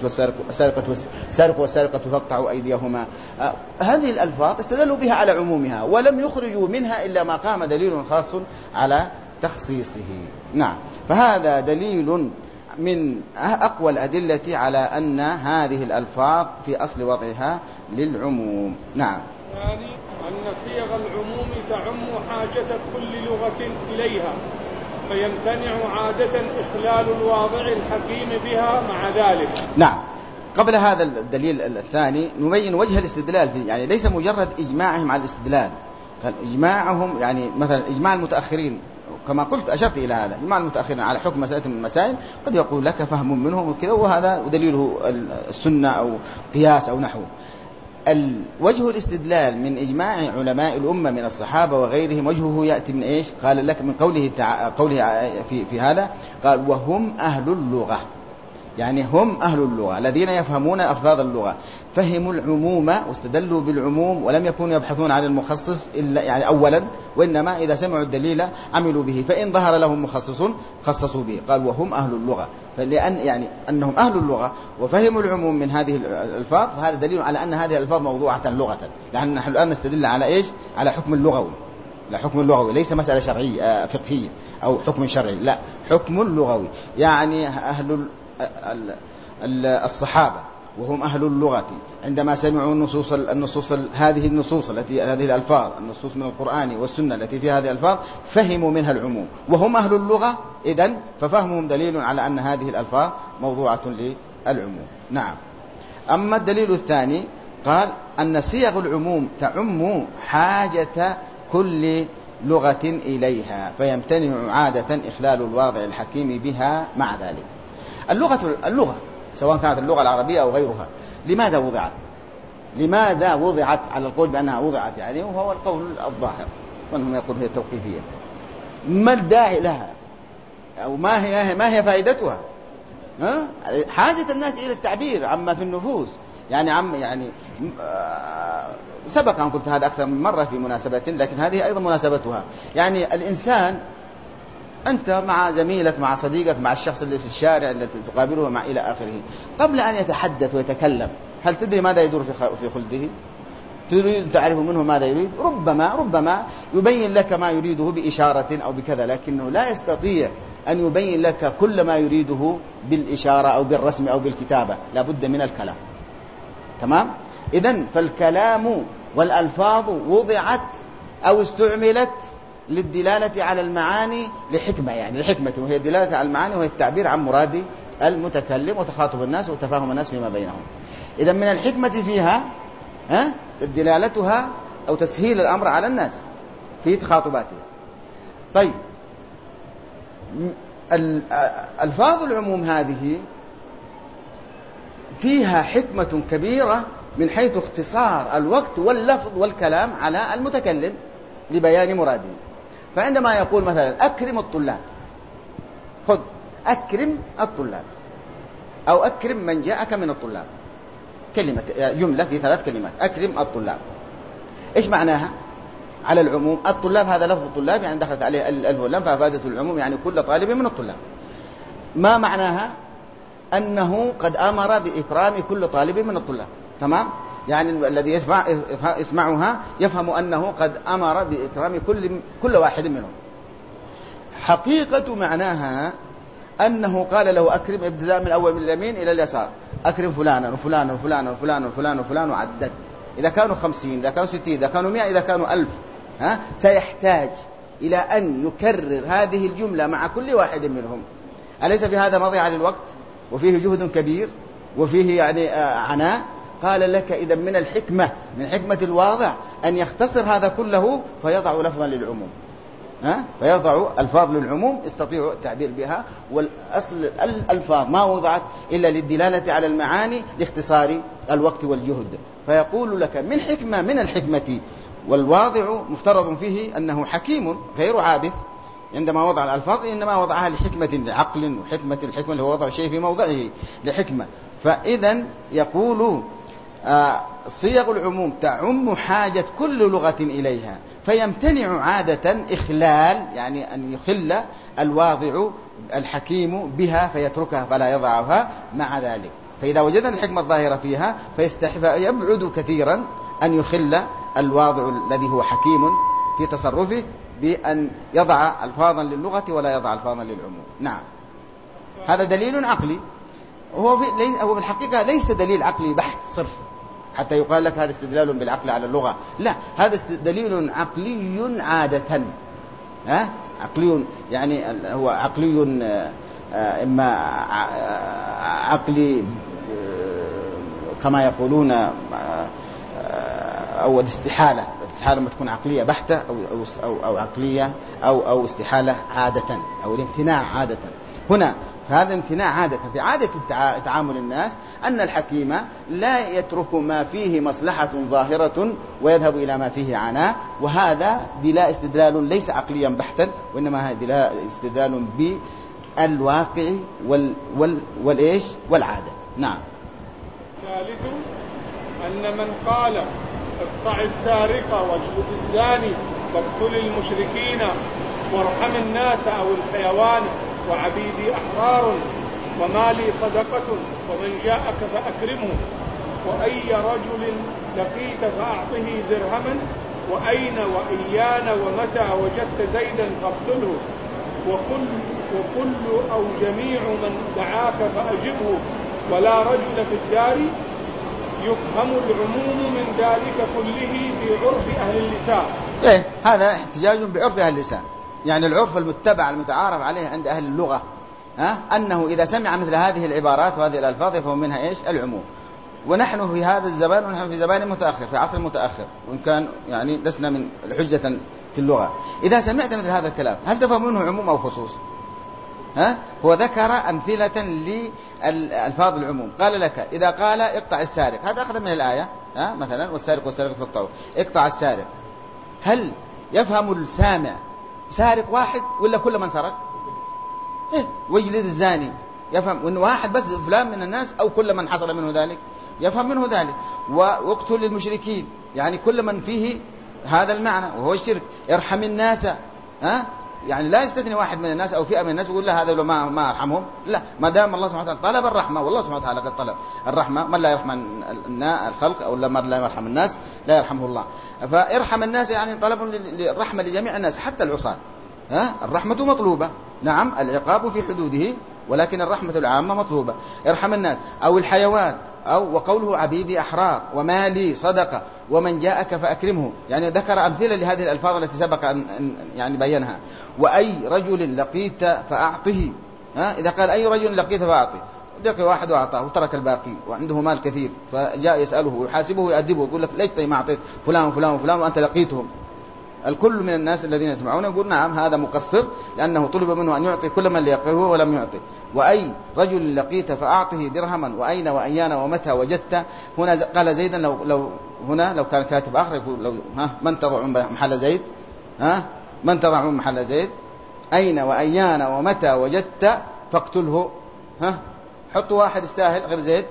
والسارق والسارقة فاقطعوا أيديهما. هذه الألفاظ استدلوا بها على عمومها ولم يخرجوا منها إلا ما قام دليل خاص على تخصيصه. نعم، فهذا دليل من أقوى الأدلة على أن هذه الألفاظ في أصل وضعها للعموم. نعم. يعني أن صيغ العموم تعم حاجة كل لغة إليها، فيمتنع عادة إخلال الواضع الحكيم بها مع ذلك. نعم. قبل هذا الدليل الثاني نبين وجه الاستدلال فيه، يعني ليس مجرد إجماعهم على الاستدلال، قال إجماعهم يعني مثلا إجماع المتأخرين كما قلت أشرت إلى هذا، إجماع المتأخرين على حكم مسألة من المسائل قد يقول لك فهم منهم وكذا، وهذا دليله السنة أو قياس أو نحو. وجه الاستدلال من إجماع علماء الأمة من الصحابة وغيرهم وجهه يأتي من إيش؟ قال لك من قوله في هذا قال وهم أهل اللغة، يعني هم أهل اللغة الذين يفهمون ألفاظ اللغة، فهموا العموم واستدلوا بالعموم ولم يكونوا يبحثون عن المخصص إلا يعني أولا، وإنما إذا سمعوا الدليل عملوا به، فإن ظهر لهم مخصص خصصوا به. قال وهم أهل اللغة، فلأن يعني أنهم أهل اللغة وفهموا العموم من هذه الألفاظ، فهذا دليل على أن هذه الألفاظ موضوعة لغة، لأن نحن الآن نستدل على إيش؟ على حكم اللغوي، لا حكم اللغوي ليس مسألة شرعية فقهية أو حكم شرعي، لا حكم اللغوي. يعني أهل الصحابة وهم أهل اللغة عندما سمعوا النصوص هذه الألفاظ، النصوص من القرآن والسنة التي فيها هذه الألفاظ، فهموا منها العموم وهم أهل اللغة، إذن ففهمهم دليل على أن هذه الألفاظ موضوعة للعموم. نعم. أما الدليل الثاني قال أن صيغ العموم تعم حاجة كل لغة إليها، فيمتنع عادة إخلال الواضع الحكيم بها مع ذلك. اللغة سواء كانت اللغة العربية أو غيرها لماذا وضعت على القول بأنها وضعت يعني، وهو القول الظاهر وأنهم يقول هي توقيفية. ما الداعي لها؟ أو ما هي فائدتها؟ حاجة الناس إلى التعبير عما في النفوس، يعني سبق أن قلت هذا أكثر من مرة في مناسبة، لكن هذه أيضا مناسبتها. يعني الإنسان، أنت مع زميلك، مع صديقك، مع الشخص اللي في الشارع الذي تقابله مع إلى آخره، قبل أن يتحدث ويتكلم هل تدري ماذا يدور في خلده؟ تريد تعرف منه ماذا يريد؟ ربما يبين لك ما يريده بإشارة أو بكذا، لكنه لا يستطيع أن يبين لك كل ما يريده بالإشارة أو بالرسم أو بالكتابة، لا بد من الكلام. تمام؟ إذن فالكلام والألفاظ وضعت أو استعملت للدلالة على المعاني لحكمة، يعني لحكمة، وهي الدلالة على المعاني، وهي التعبير عن مراد المتكلم وتخاطب الناس وتفاهم الناس فيما بينهم. إذن من الحكمة فيها دلالتها أو تسهيل الأمر على الناس في تخاطباتهم. طيب، ألفاظ العموم هذه فيها حكمة كبيرة من حيث اختصار الوقت واللفظ والكلام على المتكلم لبيان مراده. فعندما يقول مثلا أكرم الطلاب، خذ أكرم الطلاب، أو أكرم من جاءك من الطلاب، كلمة جملة في 3 كلمات، أكرم الطلاب. إيش معناها على العموم؟ الطلاب هذا لفظ الطلاب يعني دخلت عليه الألف واللام فأفادته العموم، يعني كل طالب من الطلاب. ما معناها؟ أنه قد أمر بإكرام كل طالب من الطلاب. تمام؟ يعني الذي يسمعها يفهم أنه قد أمر بإكرام كل واحد منهم. حقيقة معناها أنه قال له أكرم ابتداء من الأول من اليمين إلى اليسار، أكرم فلانا وفلانا وفلانا وفلانا وفلانا وفلانا، وعدد. إذا كانوا 50، إذا كانوا 60، إذا كانوا 100، إذا كانوا 1000، سيحتاج إلى أن يكرر هذه الجملة مع كل واحد منهم. أليس في هذا مضيعة للوقت وفيه جهد كبير وفيه يعني عناء؟ قال لك إذا من الحكمة، من حكمة الواضع أن يختصر هذا كله فيضع لفظا للعموم، فيضع ألفاظ للعموم يستطيع التعبير بها. والأصل الألفاظ ما وضعت إلا للدلالة على المعاني لاختصار الوقت والجهد. فيقول لك من الحكمة، والواضع مفترض فيه أنه حكيم غير عابث عندما وضع الألفاظ، إنما وضعها لحكمة، لعقل، وحكمة الحكمة اللي هو وضع الشيء في موضعه لحكمة. فإذا يقول صيغ العموم تعم حاجة كل لغة إليها، فيمتنع عادة إخلال، يعني أن يخل الواضع الحكيم بها فيتركها فلا يضعها مع ذلك. فإذا وجدنا الحكمة الظاهرة فيها يبعد كثيرا أن يخل الواضع الذي هو حكيم في تصرفه بأن يضع ألفاظا للغة ولا يضع ألفاظا للعموم. نعم، هذا دليل عقلي، هو في الحقيقة ليس دليل عقلي بحت صرف حتى يقال لك هذا استدلال بالعقل على اللغة، لا، هذا دليل عقلي عادة. عقلي يعني هو عقلي، إما عقلي كما يقولون، أو الاستحالة لما تكون عقلية بحتة أو عقلية أو استحالة عادة، أو الامتناع عادة. هنا فهذا امتناع عادة، في عادة تعامل الناس أن الحكيم لا يترك ما فيه مصلحة ظاهرة ويذهب إلى ما فيه عناء، وهذا استدلال ليس عقليا بحتا، وإنما هذا استدلال بالواقع والإيش والعادة. نعم. ثالث أن من قال اقطع السارق واجلد الزاني واقتل المشركين وارحم الناس أو الحيوان وعبيدي أحرار ومالي صدقة ومن جاءك فأكرمه وأي رجل لقيت فأعطه درهما وأين وإيان ومتى وجدت زيدا فاقتله وكل أو جميع من دعاك فأجبه ولا رجل في الدار، يفهم العموم من ذلك كله في عرف أهل اللسان. هذا احتجاج بعرف أهل اللسان، يعني العرف المتبع المتعارف عليه عند أهل اللغة، أنه إذا سمع مثل هذه العبارات وهذه الألفاظ يفهم منها إيش؟ العموم. ونحن في هذا الزمان، ونحن في زمان متأخر، في عصر متأخر، وإن كان يعني لسنا من حجة في اللغة. إذا سمعت مثل هذا الكلام هل تفهم منه عموم أو خصوص؟ هو ذكر أمثلة لألفاظ العموم. قال لك إذا قال اقطع السارق، هذا أخذ من الآية، مثلا والسارق والسارق فاقطعوا، اقطع السارق، هل يفهم السامع سارق واحد ولا كل من سرق؟ واجلد الزاني، يفهم أن واحد بس فلان من الناس أو كل من حصل منه ذلك، يفهم منه ذلك. واقتل المشركين، يعني كل من فيه هذا المعنى وهو الشرك. ارحم الناس، يعني لا يستثني واحد من الناس أو فئة من الناس ويقول لا هذا لو ما أرحمهم، لا، ما دام الله سبحانه وتعالى طلب الرحمة، والله سبحانه وتعالى قد طلب الرحمة، من لا يرحم الخلق أو من لا يرحم الناس لا يرحمه الله. فارحم الناس يعني طلب للرحمة لجميع الناس حتى العصاة. الرحمة مطلوبة، نعم، العقاب في حدوده، ولكن الرحمة العامة مطلوبة. ارحم الناس أو الحيوان، أو وقوله عبيدي أحرار ومالي صدقة ومن جاءك فأكرمه، يعني ذكر أمثلة لهذه الألفاظ التي سبق أن يعني بينها. وأي رجل لقيت فأعطه، إذا قال أي رجل لقيت فأعطه، لقي واحد وأعطاه وترك الباقي وعنده مال كثير، فجاء يسأله ويحاسبه ويؤدبه ويقول لك ليش ما أعطيت فلان وفلان وفلان وأنت لقيتهم؟ الكل من الناس الذين يسمعون يقول نعم هذا مقصر، لأنه طلب منه أن يعطي كل من ليقيه ولم يعطي. وأي رجل لقيت فأعطه درهما وأين وأيان ومتى وجدت. هنا قال زيدا، لو كان كاتب آخر يقول لو من تضع محل زيد، من تضع محل زيد، أين وأيان ومتى وجدت فاقتله. حطوا واحد يستاهل غير زيد،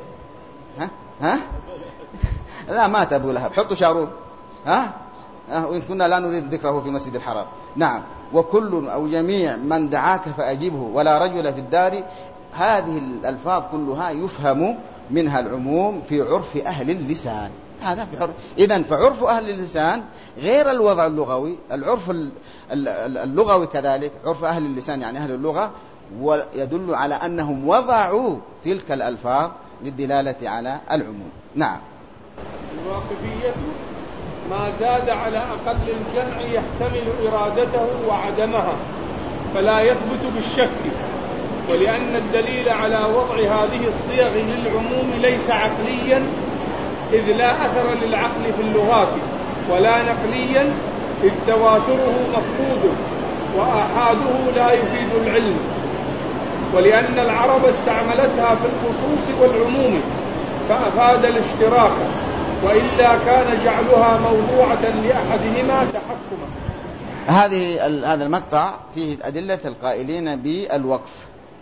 لا ما تأبو لهب، حطوا شارون، وإن كنا لا نريد ذكره في مسجد الحرام. نعم. وكل أو جميع من دعاك فأجيبه ولا رجل في الدار. هذه الألفاظ كلها يفهم منها العموم في عرف أهل اللسان. هذا في عرف. إذن فعرف أهل اللسان غير الوضع اللغوي. العرف اللغوي كذلك عرف أهل اللسان يعني أهل اللغة، ويدل على أنهم وضعوا تلك الألفاظ للدلالة على العموم. نعم. الواقفية ما زاد على أقل الجمع يحتمل إرادته وعدمها فلا يثبت بالشك، ولأن الدليل على وضع هذه الصيغ للعموم ليس عقليا، إذ لا أثر للعقل في اللغات، ولا نقليا، إذ تواتره مفقود وآحاده لا يفيد العلم، ولأن العرب استعملتها في الخصوص والعموم فأفاد الاشتراك، وإلا كان جعلها موضوعة لأحدهما تحكما. هذا المقطع فيه أدلة القائلين بالوقف،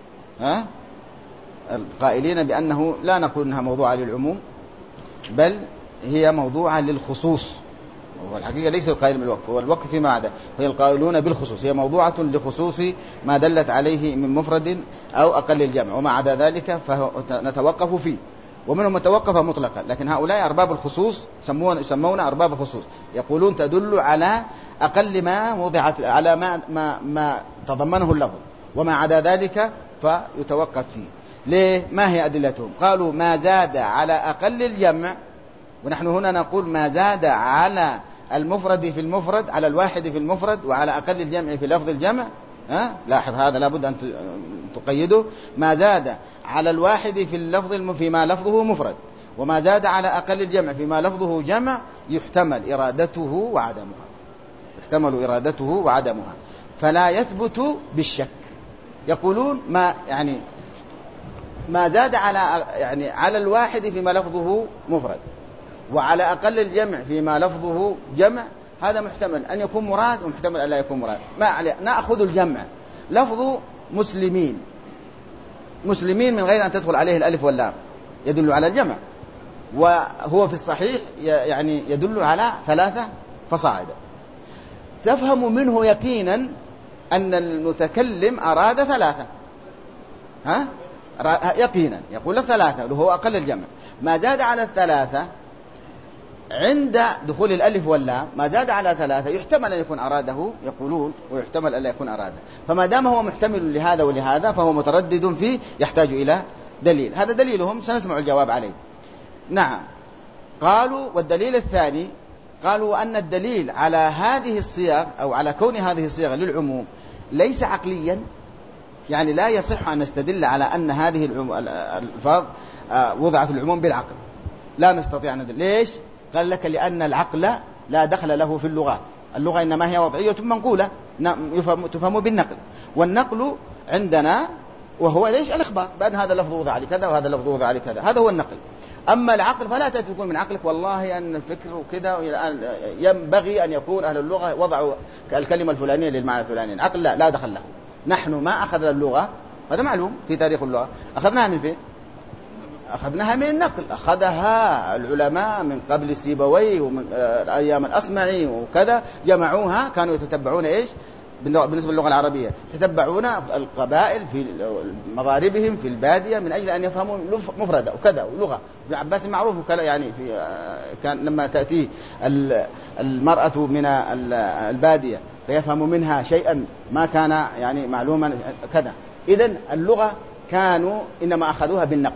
القائلين بأنه لا نقول أنها موضوعة للعموم بل هي موضوعة للخصوص. والحقيقة ليس القائل بالوقف، هو الوقف فيما عدا، هي القائلون بالخصوص، هي موضوعة لخصوص ما دلت عليه من مفرد أو أقل الجمع، وما عدا ذلك فنتوقف فيه. ومنهم متوقف مطلقا، لكن هؤلاء أرباب الخصوص يسمون أرباب الخصوص، يقولون تدل على أقل ما وضعت، على ما تضمنه اللفظ، وما عدا ذلك فيتوقف فيه. ليه؟ ما هي أدلتهم؟ قالوا ما زاد على أقل الجمع، ونحن هنا نقول ما زاد على المفرد في المفرد، على الواحد في المفرد، وعلى أقل الجمع في لفظ الجمع. لاحظ هذا لابد أن تقيده، ما زاد على الواحد في اللفظ فيما لفظه مفرد، وما زاد على أقل الجمع فيما لفظه جمع يحتمل إرادته وعدمها، يحتمل إرادته وعدمها فلا يثبت بالشك. يقولون ما زاد على الواحد فيما لفظه مفرد وعلى أقل الجمع فيما لفظه جمع، هذا محتمل أن يكون مراد ومحتمل أن لا يكون مراد. ما عليه، نأخذ الجمع، لفظ مسلمين من غير أن تدخل عليه الألف واللام يدل على الجمع، وهو في الصحيح يعني يدل على 3 فصاعدا. تفهم منه يقينا أن المتكلم أراد 3، يقينا يقول لك 3 وهو أقل الجمع. ما زاد على 3 عند دخول الألف واللام، ما زاد على 3 يحتمل أن يكون أراده يقولون، ويحتمل أن لا يكون أراده. فما دام هو محتمل لهذا ولهذا فهو متردد فيه، يحتاج إلى دليل. هذا دليلهم، سنسمع الجواب عليه. نعم. قالوا والدليل الثاني، قالوا أن الدليل على هذه الصيغ أو على كون هذه الصيغ للعموم ليس عقليا، يعني لا يصح أن نستدل على أن هذه الألفاظ وضعت العموم بالعقل، لا نستطيع أن ندل. ليش؟ قال لك لأن العقل لا دخل له في اللغات، اللغة إنما هي وضعية منقولة تفهم بالنقل، والنقل عندنا وهو ليش؟ الإخبار بأن هذا اللفظ وضع لكذا وهذا اللفظ وضع لكذا، هذا هو النقل. أما العقل فلا تكون من عقلك والله أن الفكر وكذا ينبغي أن يكون أهل اللغة وضعوا الكلمة الفلانية للمعنى الفلاني. العقل لا دخل له، نحن ما أخذنا اللغة هذا معلوم في تاريخ اللغة. أخذناها من فين؟ أخذناها من النقل، أخذها العلماء من قبل سيبويه ومن أيام الأصمعي وكذا، جمعوها، كانوا يتتبعون إيش بالنسبة للغة العربية، يتتبعون القبائل في مضاربهم في البادية من أجل أن يفهموا مفردة وكذا ولغة. ابن عباس معروف يعني في كان لما تأتي المرأة من البادية فيفهم منها شيئا ما كان يعني معلوما كذا. إذن اللغة كانوا إنما أخذوها بالنقل،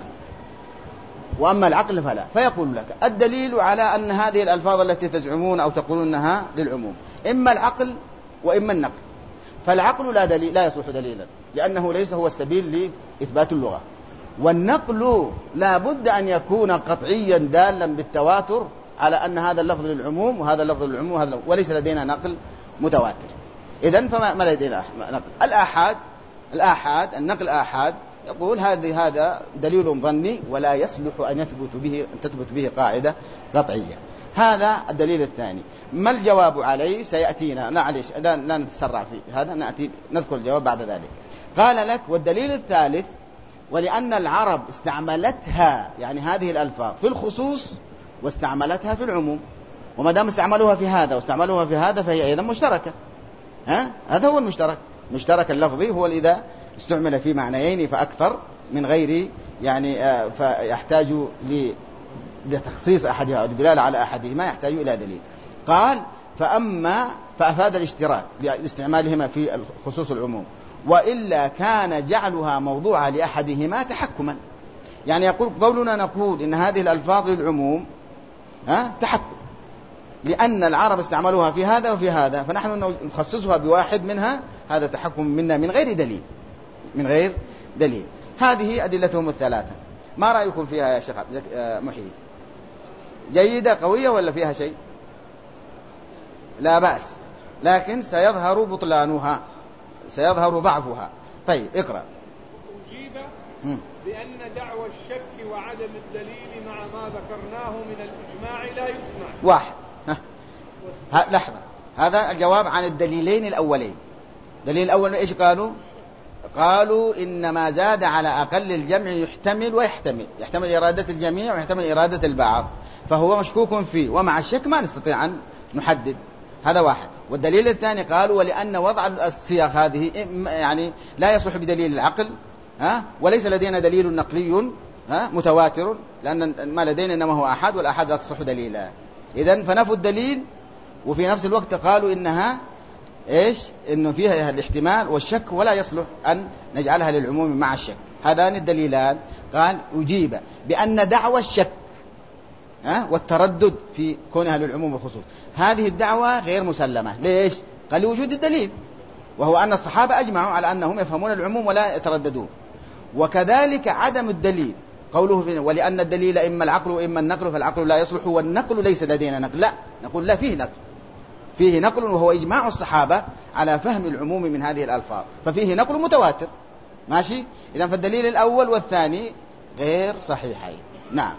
وأما العقل فلا. فيقول لك الدليل على أن هذه الألفاظ التي تزعمون أو تقولون أنها للعموم إما العقل وإما النقل. فالعقل لا يصلح دليلا لأنه ليس هو السبيل لإثبات اللغة، والنقل لا بد أن يكون قطعيا دالا بالتواتر على أن هذا اللفظ للعموم وهذا اللفظ للعموم وهذا وليس لدينا نقل متواتر. إذن فما لدينا نقل. الآحاد النقل آحاد يقول هذا دليل ظني ولا يصلح أن تثبت به قاعدة قطعية. هذا الدليل الثاني. ما الجواب عليه سيأتينا، لا نتسرع فيه، هذا نذكر الجواب بعد ذلك. قال لك والدليل الثالث ولأن العرب استعملتها يعني هذه الألفاظ في الخصوص واستعملتها في العموم، وما دام استعملوها في هذا واستعملوها في هذا فهي أيضا مشتركة. هذا هو المشترك اللفظي، هو إذا استعمل في معنيين فأكثر من غير يعني فيحتاج لتخصيص أحدها أو لدلالة على أحدهما يحتاج إلى دليل. قال فأفاد الاشتراك لاستعمالهما في الخصوص العموم، وإلا كان جعلها موضوعا لأحدهما تحكما. يعني يقول قولنا نقول إن هذه الألفاظ للعموم تحكم، لأن العرب استعملوها في هذا وفي هذا، فنحن نخصصها بواحد منها، هذا تحكم منا من غير دليل. هذه أدلتهم الثلاثة. ما رأيكم فيها يا شيخ محيي؟ جيدة قوية ولا فيها شيء؟ لا بأس، لكن سيظهر بطلانها، سيظهر ضعفها. طيب اقرأ. أجيب بأن دعوى الشك وعدم الدليل مع ما ذكرناه من الإجماع لا يسمع. واحد لحظة، هذا الجواب عن الدليلين الأولين. الدليل الأول إيش قالوا إنما زاد على أقل الجمع يحتمل يحتمل إرادة الجميع ويحتمل إرادة البعض، فهو مشكوك فيه، ومع الشك ما نستطيع أن نحدد. هذا واحد. والدليل الثاني قالوا ولأن وضع الصيغ هذه يعني لا يصلح بدليل العقل، وليس لدينا دليل نقلي متواتر، لأن ما لدينا إنما هو أحد، والأحد لا تصح دليلا. إذن فنفوا الدليل، وفي نفس الوقت قالوا إنها إنه فيها الاحتمال والشك، ولا يصلح أن نجعلها للعموم مع الشك. هذان الدليلان. قال أجيب بأن دعوى الشك والتردد في كونها للعموم والخصوص هذه الدعوة غير مسلمة. ليش؟ قال لوجود الدليل، وهو أن الصحابة أجمعوا على أنهم يفهمون العموم ولا يترددون. وكذلك عدم الدليل، قوله ولأن الدليل إما العقل وإما النقل، فالعقل لا يصلح والنقل ليس لدينا نقل. لا، نقول لا، فيه نقل، وهو إجماع الصحابة على فهم العموم من هذه الألفاظ، ففيه نقل متواتر. ماشي؟ إذن فالدليل الأول والثاني غير صحيحين. نعم.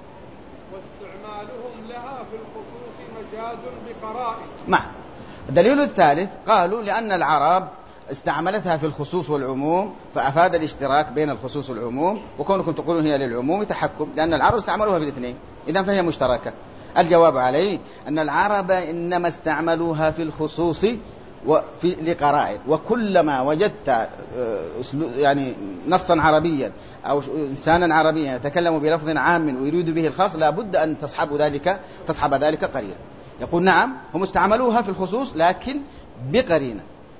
واستعمالهم لها في الخصوص مجاز بقرائن. نعم. الدليل الثالث قالوا لأن العرب استعملتها في الخصوص والعموم فأفاد الاشتراك بين الخصوص والعموم، وكونكم تقولون هي للعموم تحكم، لأن العرب استعملوها في الاثنين، إذن فهي مشتركة. الجواب عليه أن العرب إنما استعملوها في الخصوص لقرائن، وكلما وجدت يعني نصا عربيا أو إنسانا عربيا يتكلم بلفظ عام ويريد به الخاص لا بد أن تصحب ذلك قرينة. يقول نعم هم استعملوها في الخصوص لكن بقرينة،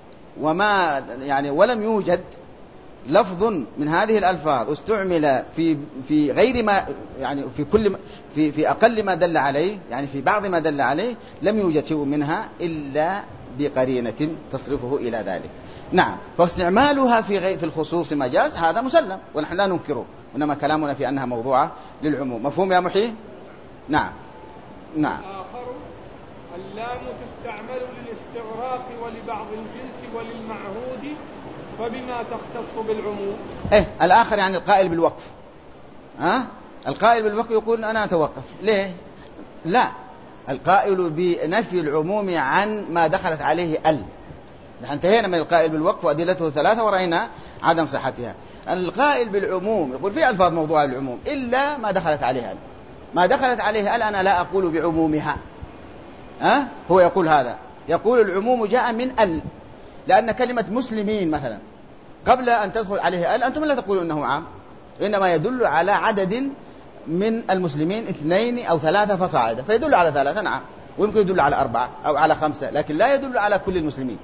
ولم يوجد لفظ من هذه الألفاظ استعمل في غير ما في أقل ما دل عليه، يعني في بعض ما دل عليه لم يوجد شيء منها إلا بقرينة تصرفه إلى ذلك. نعم. فاستعمالها في الخصوص مجاز، هذا مسلم ونحن لا ننكره، إنما كلامنا في أنها موضوعة للعموم. مفهوم يا محيي؟ نعم. آخر اللام تستعمل للاستغراق ولبعض الجنس وللمعهود، فبما تختص بالعموم. الآخر يعني القائل بالوقف. القائل بالوقف يقول أنا أتوقف. ليه؟ لا، القائل بنفي العموم عن ما دخلت عليه نحن انتهينا من القائل بالوقف وأدلته 3، ورأينا عدم صحتها. القائل بالعموم يقول في ألفاظ موضوع العموم إلا ما دخلت عليها ال، ما دخلت عليها ال أنا لا أقول بعمومها. هو يقول هذا، يقول العموم جاء من ال، لأن كلمة مسلمين مثلا قبل أن تدخل عليه ال أنتم لا تقولوا أنه عام، إنما يدل على عدد من المسلمين 2 أو 3 فصاعدا، فيدل على 3 نعم، ويمكن يدل على 4 أو على 5، لكن لا يدل على كل المسلمين.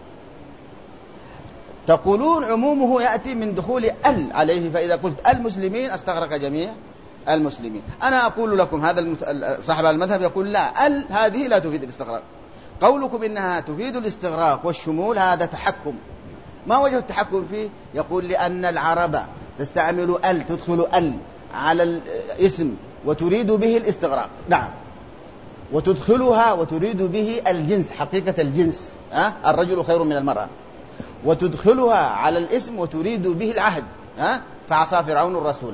تقولون عمومه يأتي من دخول ال عليه، فإذا قلت المسلمين استغرق جميع المسلمين. أنا أقول لكم هذا صاحب المذهب يقول لا، ال هذه لا تفيد الاستغراق. قولكم إنها تفيد الاستغراق والشمول هذا تحكم. ما وجه التحكم فيه؟ يقول لأن العرب تستعمل ال، تدخل ال على الاسم وتريد به الاستغراق، نعم، وتدخلها وتريد به الجنس، حقيقة الجنس، الرجل خير من المرأة، وتدخلها على الاسم وتريد به العهد، فعصى فرعون الرسول.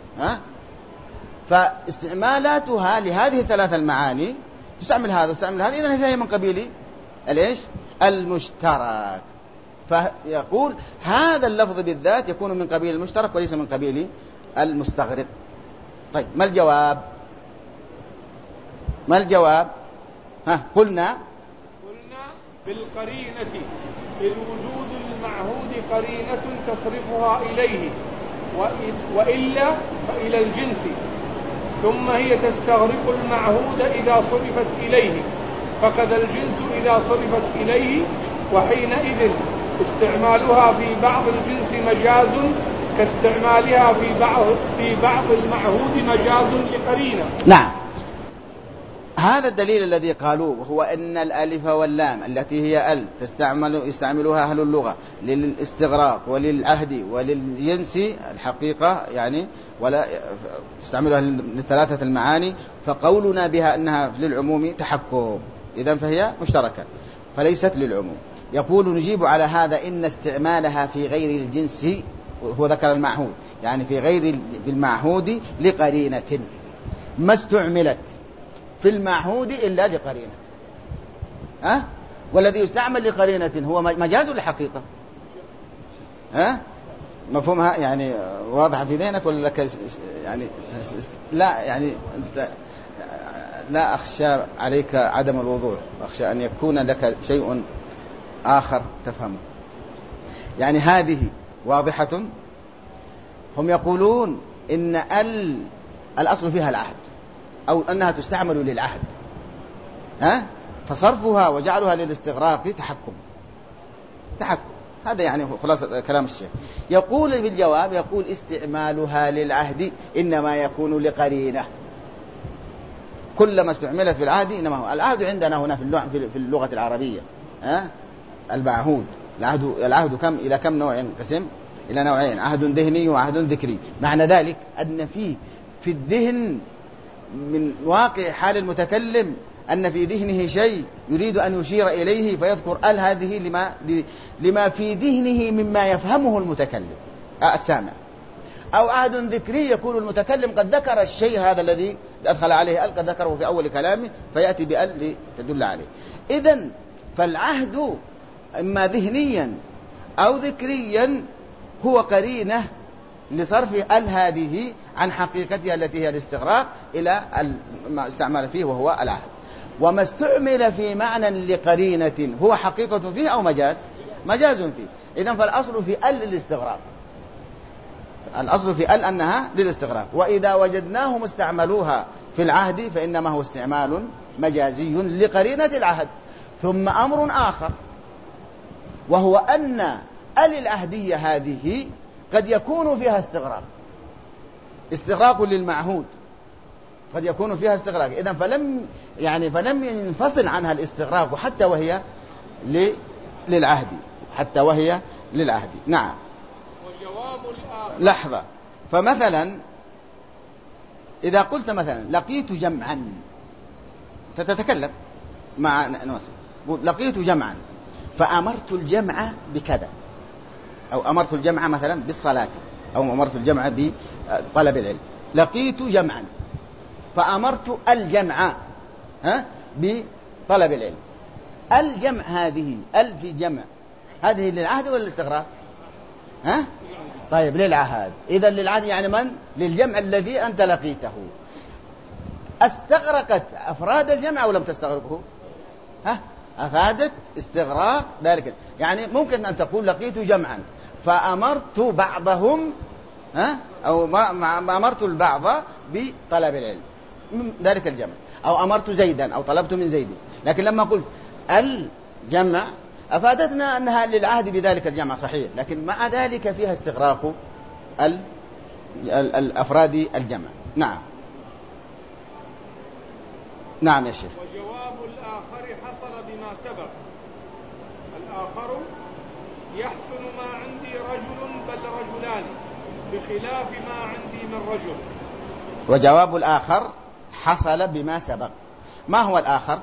فاستعمالاتها لهذه 3 المعاني تستعمل هذا وتستعمل هذا، إذن فهي من قبيل الإيش؟ المشترك. فيقول هذا اللفظ بالذات يكون من قبيل المشترك وليس من قبيل المستغرق. طيب ما الجواب؟ ما الجواب؟ قلنا بالقرينة، بالوجود المعهود قرينة تصرفها إليه، وإلا فإلى الجنس، ثم هي تستغرق المعهود إذا صرفت إليه، فكذا الجنس إذا صرفت إليه، وحينئذ استعمالها في بعض الجنس مجاز كاستعمالها في بعض المعهود مجاز لقرينة. نعم، هذا الدليل الذي قالوه وهو أن الألف واللام التي هي ال يستعملها أهل اللغة للاستغراق وللعهد وللجنس الحقيقة، يعني ولا تستعملها لثلاثة المعاني، فقولنا بها أنها للعموم تحكم، إذن فهي مشتركة فليست للعموم. يقول نجيب على هذا إن استعمالها في غير الجنس، هو ذكر المعهود، يعني في غير المعهود لقرينة، ما استعملت في المعهود إلا لقرينة. والذي يستعمل لقرينة هو مجاز لحقيقة. مفهومها يعني واضحة في ذهنك ولا لك يعني؟ لا يعني أنت لا أخشى عليك عدم الوضوح، أخشى أن يكون لك شيء آخر تفهمه. يعني هذه واضحة. هم يقولون إن الأصل فيها العهد، أو أنها تستعمل للعهد، فصرفها وجعلها للاستغراق تحكم. هذا يعني خلاصة كلام الشيخ. يقول بالجواب، يقول استعمالها للعهد إنما يكون لقرينة، كلما استعملت في العهد إنما هو العهد عندنا هنا في اللغة العربية المعهود. العهد كم إلى كم نوع قسم؟ إلى نوعين، عهد ذهني وعهد ذكري. معنى ذلك أن في الذهن من واقع حال المتكلم أن في ذهنه شيء يريد أن يشير إليه فيذكر هذه لما في ذهنه مما يفهمه المتكلم السامع. أو عهد ذكري يكون المتكلم قد ذكر الشيء هذا الذي أدخل عليه قد ذكره في أول كلامه فيأتي بأل لتدل عليه. إذن فالعهد إما ذهنيا أو ذكريا هو قرينة لصرف هذه عن حقيقتها التي هي الاستغراق إلى ما استعمل فيه وهو العهد. وما استعمل في معنى لقرينة هو حقيقة فيه أو مجاز فيه. إذن فالأصل في للاستغراق، الأصل في أنها للاستغراق. وإذا وجدناهم استعملوها في العهد فإنما هو استعمال مجازي لقرينة العهد. ثم أمر آخر وهو أن العهدية هذه قد يكون فيها استغراق للمعهود، قد يكون فيها استغراق. إذن فلم ينفصل عنها الاستغراق حتى وهي للعهد. نعم. وجواب الآخر لحظة. فمثلا إذا قلت مثلا لقيت جمعا، تتكلم مع ناس، لقيت جمعا فأمرت الجمع بكذا، أو أمرت الجمع مثلا بالصلاة، أو أمرت الجمع بطلب العلم. لقيت جمعا فأمرت الجمع بطلب العلم. الجمع هذه في جمع هذه للعهد ولا الاستغراق؟ طيب للعهد، إذا للعهد يعني من؟ للجمع الذي أنت لقيته. استغرقت أفراد الجمع أو لم تستغرقه؟ أفادت استغراق ذلك. يعني ممكن أن تقول لقيت جمعا فأمرت بعضهم أو ما أمرت البعض بطلب العلم ذلك الجمع، أو أمرت زيدا أو طلبت من زيد. لكن لما قلت الجمع أفادتنا أنها للعهد بذلك الجمع صحيح، لكن مع ذلك فيها استغراق الأفراد الجمع. نعم نعم يا شيخ. وجواب الآخر حصل بما سبق. الآخر يحسن ما عندي رجل بل رجلان بخلاف ما عندي من رجل. وجواب الآخر حصل بما سبق. ما هو الآخر؟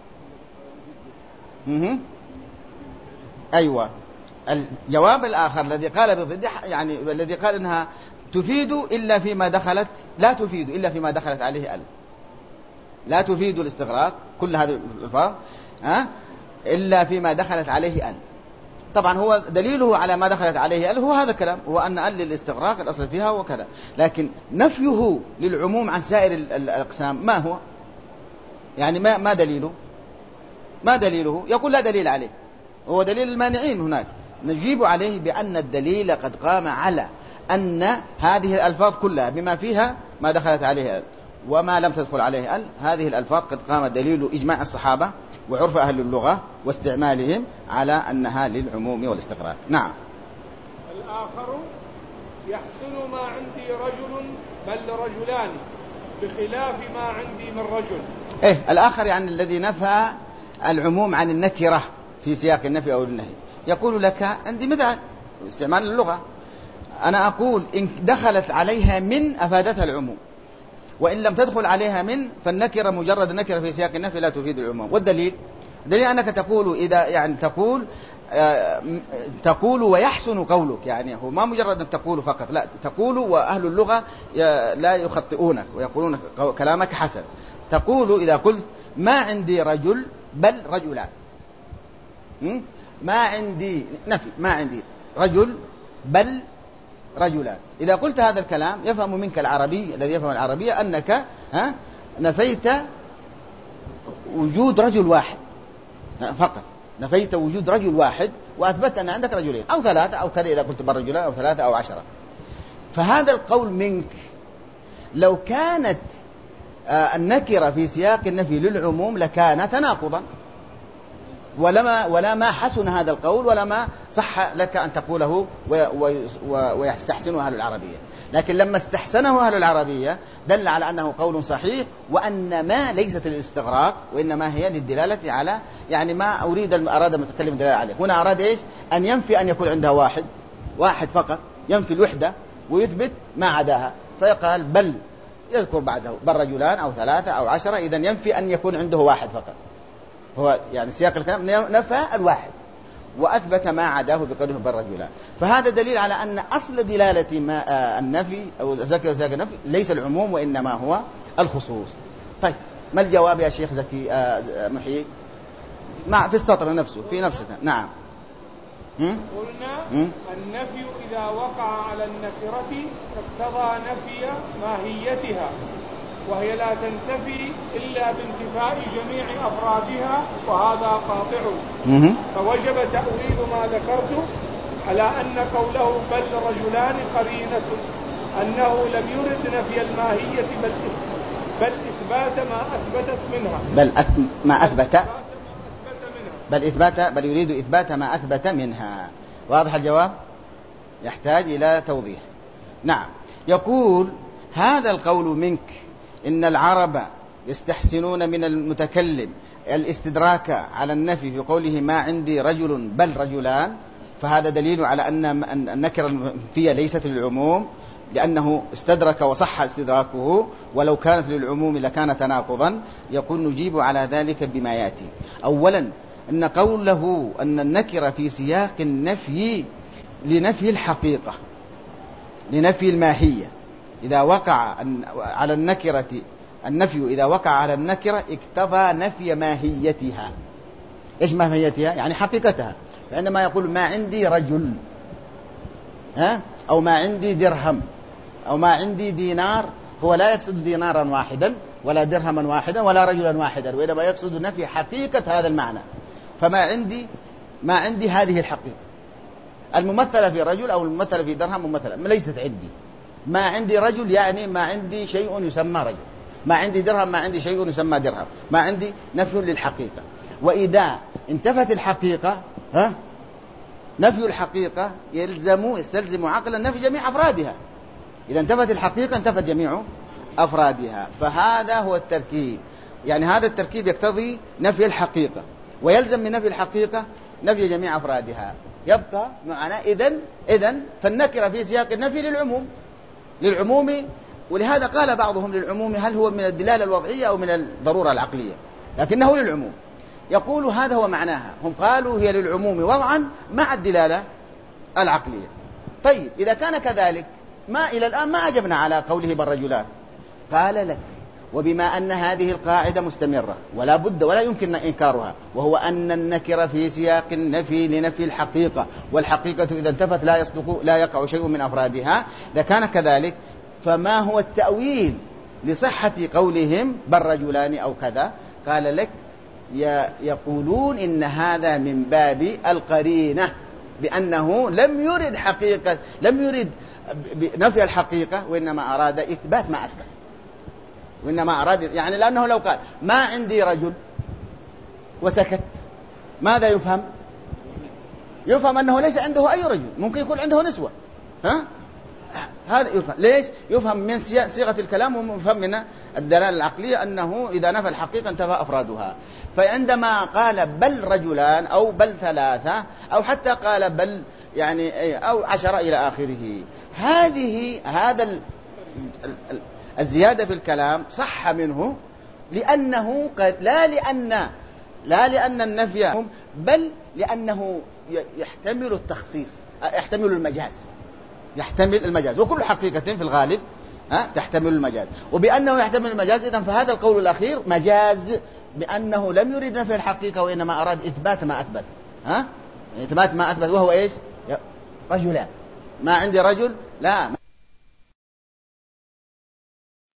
أيوة، الجواب الآخر الذي قال بضد، يعني الذي قال إنها تفيد إلا فيما دخلت، لا تفيد إلا فيما دخلت عليه لا تفيد الاستغراق كل هذه الألفاظ إلا فيما دخلت عليه طبعا هو دليله على ما دخلت عليه هو هذا الكلام، هو أن للاستغراق الأصل فيها وكذا. لكن نفيه للعموم عن سائر الأقسام ما هو؟ يعني ما دليله؟ ما دليله؟ يقول لا دليل عليه، هو دليل المانعين. هناك نجيب عليه بأن الدليل قد قام على أن هذه الألفاظ كلها بما فيها ما دخلت عليه وما لم تدخل عليه هذه الألفاظ قد قام دليل إجماع الصحابة وعرف أهل اللغة واستعمالهم على أنها للعموم والاستغراق. نعم. الآخر يحسن ما عندي رجل بل رجلان بخلاف ما عندي من رجل. الآخر يعني الذي نفى العموم عن النكرة في سياق النفي أو النهي. يقول لك عندي مثال استعمال اللغة، أنا أقول إن دخلت عليها من أفادتها العموم، وإن لم تدخل عليها من فالنكرة مجرد نكرة في سياق النفي لا تفيد العموم. والدليل أنك تقول إذا يعني تقول ويحسن قولك، يعني هو ما مجرد أن تقول فقط، لا تقول وأهل اللغة لا يخطئونك ويقولون كلامك حسن. تقول إذا قلت ما عندي رجل بل رجلان، ما عندي نفي، ما عندي رجل بل رجلان. إذا قلت هذا الكلام يفهم منك العربي الذي يفهم العربية أنك نفيت وجود رجل واحد فقط، نفيت وجود رجل واحد وأثبت أن عندك رجلين أو ثلاثة أو كذا، إذا قلت بالرجلان أو ثلاثة أو 10. فهذا القول منك لو كانت النكرة في سياق النفي للعموم لكان تناقضا، ولا ما حسن هذا القول ولا ما صح لك أن تقوله ويستحسنه أهل العربية. لكن لما استحسنه أهل العربية دل على أنه قول صحيح، وأن ما ليست للاستغراق وإنما هي للدلالة على، يعني ما أراد المتكلم الدلالة عليه. هنا أراد إيش؟ أن ينفي أن يكون عندها واحد فقط، ينفي الوحدة ويثبت ما عداها، فيقال بل يذكر بعده بل رجلان أو 3 أو 10، إذا ينفي أن يكون عنده واحد فقط. هو يعني سياق الكلام نفى الواحد وأثبت ما عداه بقوله بل رجلان. فهذا دليل على أن أصل دلالة ما النفي أو زكي وسياق النفي ليس العموم وإنما هو الخصوص. طيب ما الجواب يا شيخ زكي محيي؟ في السطر نفسه في نفسك. نعم. قلنا النفي إذا وقع على النكرة اقتضى نفي ماهيتها، وهي لا تنتفي إلا بانتفاء جميع أفرادها، وهذا قاطع. فوجب تأويل ما ذكرت على أن قوله بل رجلان قرينة أنه لم يرد نفي الماهية بل إثبات ما أثبتت منها، بل يريد إثبات ما أثبت منها. واضح الجواب؟ يحتاج إلى توضيح. نعم. يقول هذا القول منك إن العرب يستحسنون من المتكلم الاستدراك على النفي في قوله ما عندي رجل بل رجلان، فهذا دليل على أن النكرة المنفية ليست للعموم، لأنه استدرك وصح استدراكه، ولو كانت للعموم لكان تناقضا. يقول نجيب على ذلك بما يأتي. أولا أن قوله أن النكرة في سياق النفي لنفي الحقيقة، لنفي الماهية. إذا وقع على النكرة النفي، إذا وقع على النكرة اقتضى نفي ماهيتها. إيش ماهيتها؟ يعني حقيقتها. فعندما يقول ما عندي رجل أو ما عندي درهم أو ما عندي دينار، هو لا يقصد دينارا واحدا ولا درهما واحدا ولا رجلا واحدا، وإنما يقصد نفي حقيقة هذا المعنى. فما عندي هذه الحقيقة الممثلة في رجل أو الممثلة في درهم ممثلة ليست عندي. ما عندي رجل يعني ما عندي شيء يسمى رجل، ما عندي درهم ما عندي شيء يسمى درهم، ما عندي نفي للحقيقة. وإذا انتفت الحقيقة نفي الحقيقة يستلزم عقلا نفي جميع أفرادها. إذا انتفت الحقيقة انتفت جميع أفرادها. فهذا هو التركيب، يعني هذا التركيب يقتضي نفي الحقيقة، ويلزم من نفي الحقيقة نفي جميع أفرادها. يبقى معنا إذن فالنكرة في سياق النفي للعموم. ولهذا قال بعضهم للعموم هل هو من الدلالة الوضعية أو من الضرورة العقلية، لكنه للعموم. يقول هذا هو معناها. هم قالوا هي للعموم وضعا مع الدلالة العقلية. طيب إذا كان كذلك ما إلى الآن ما أجبنا على قوله بل رجلان. قال لك وبما أن هذه القاعدة مستمرة ولا بد ولا يمكن إنكارها، وهو أن النكرة في سياق النفي لنفي الحقيقة، والحقيقة إذا انتفت لا يقع شيء من أفرادها. إذا كان كذلك فما هو التأويل لصحة قولهم بل رجلان أو كذا؟ قال لك يقولون إن هذا من باب القرينة، بأنه لم يرد نفي الحقيقة، وإنما أراد إثبات ما أثبت. وإنما أراد يعني لأنه لو قال ما عندي رجل وسكت ماذا يفهم؟ يفهم أنه ليس عنده أي رجل، ممكن يكون عنده نسوة. هذا يفهم. ليش؟ يفهم من صيغة الكلام، ويفهم من الدلالة العقلية أنه إذا نفى الحقيقة انتفى أفرادها. فعندما قال بل رجلان أو بل ثلاثة أو حتى قال بل يعني أو 10 إلى آخره، هذا الزيادة في الكلام صح منه، لأنه لا لأن النفي بل لأنه يحتمل التخصيص، يحتمل المجاز، وكل حقيقة في الغالب تحتمل المجاز. وبأنه يحتمل المجاز إذن فهذا القول الأخير مجاز، بأنه لم يرد نفي الحقيقة وإنما أراد إثبات ما أثبت. إثبات ما أثبت، وهو إيش؟ رجلان. ما عندي رجل لا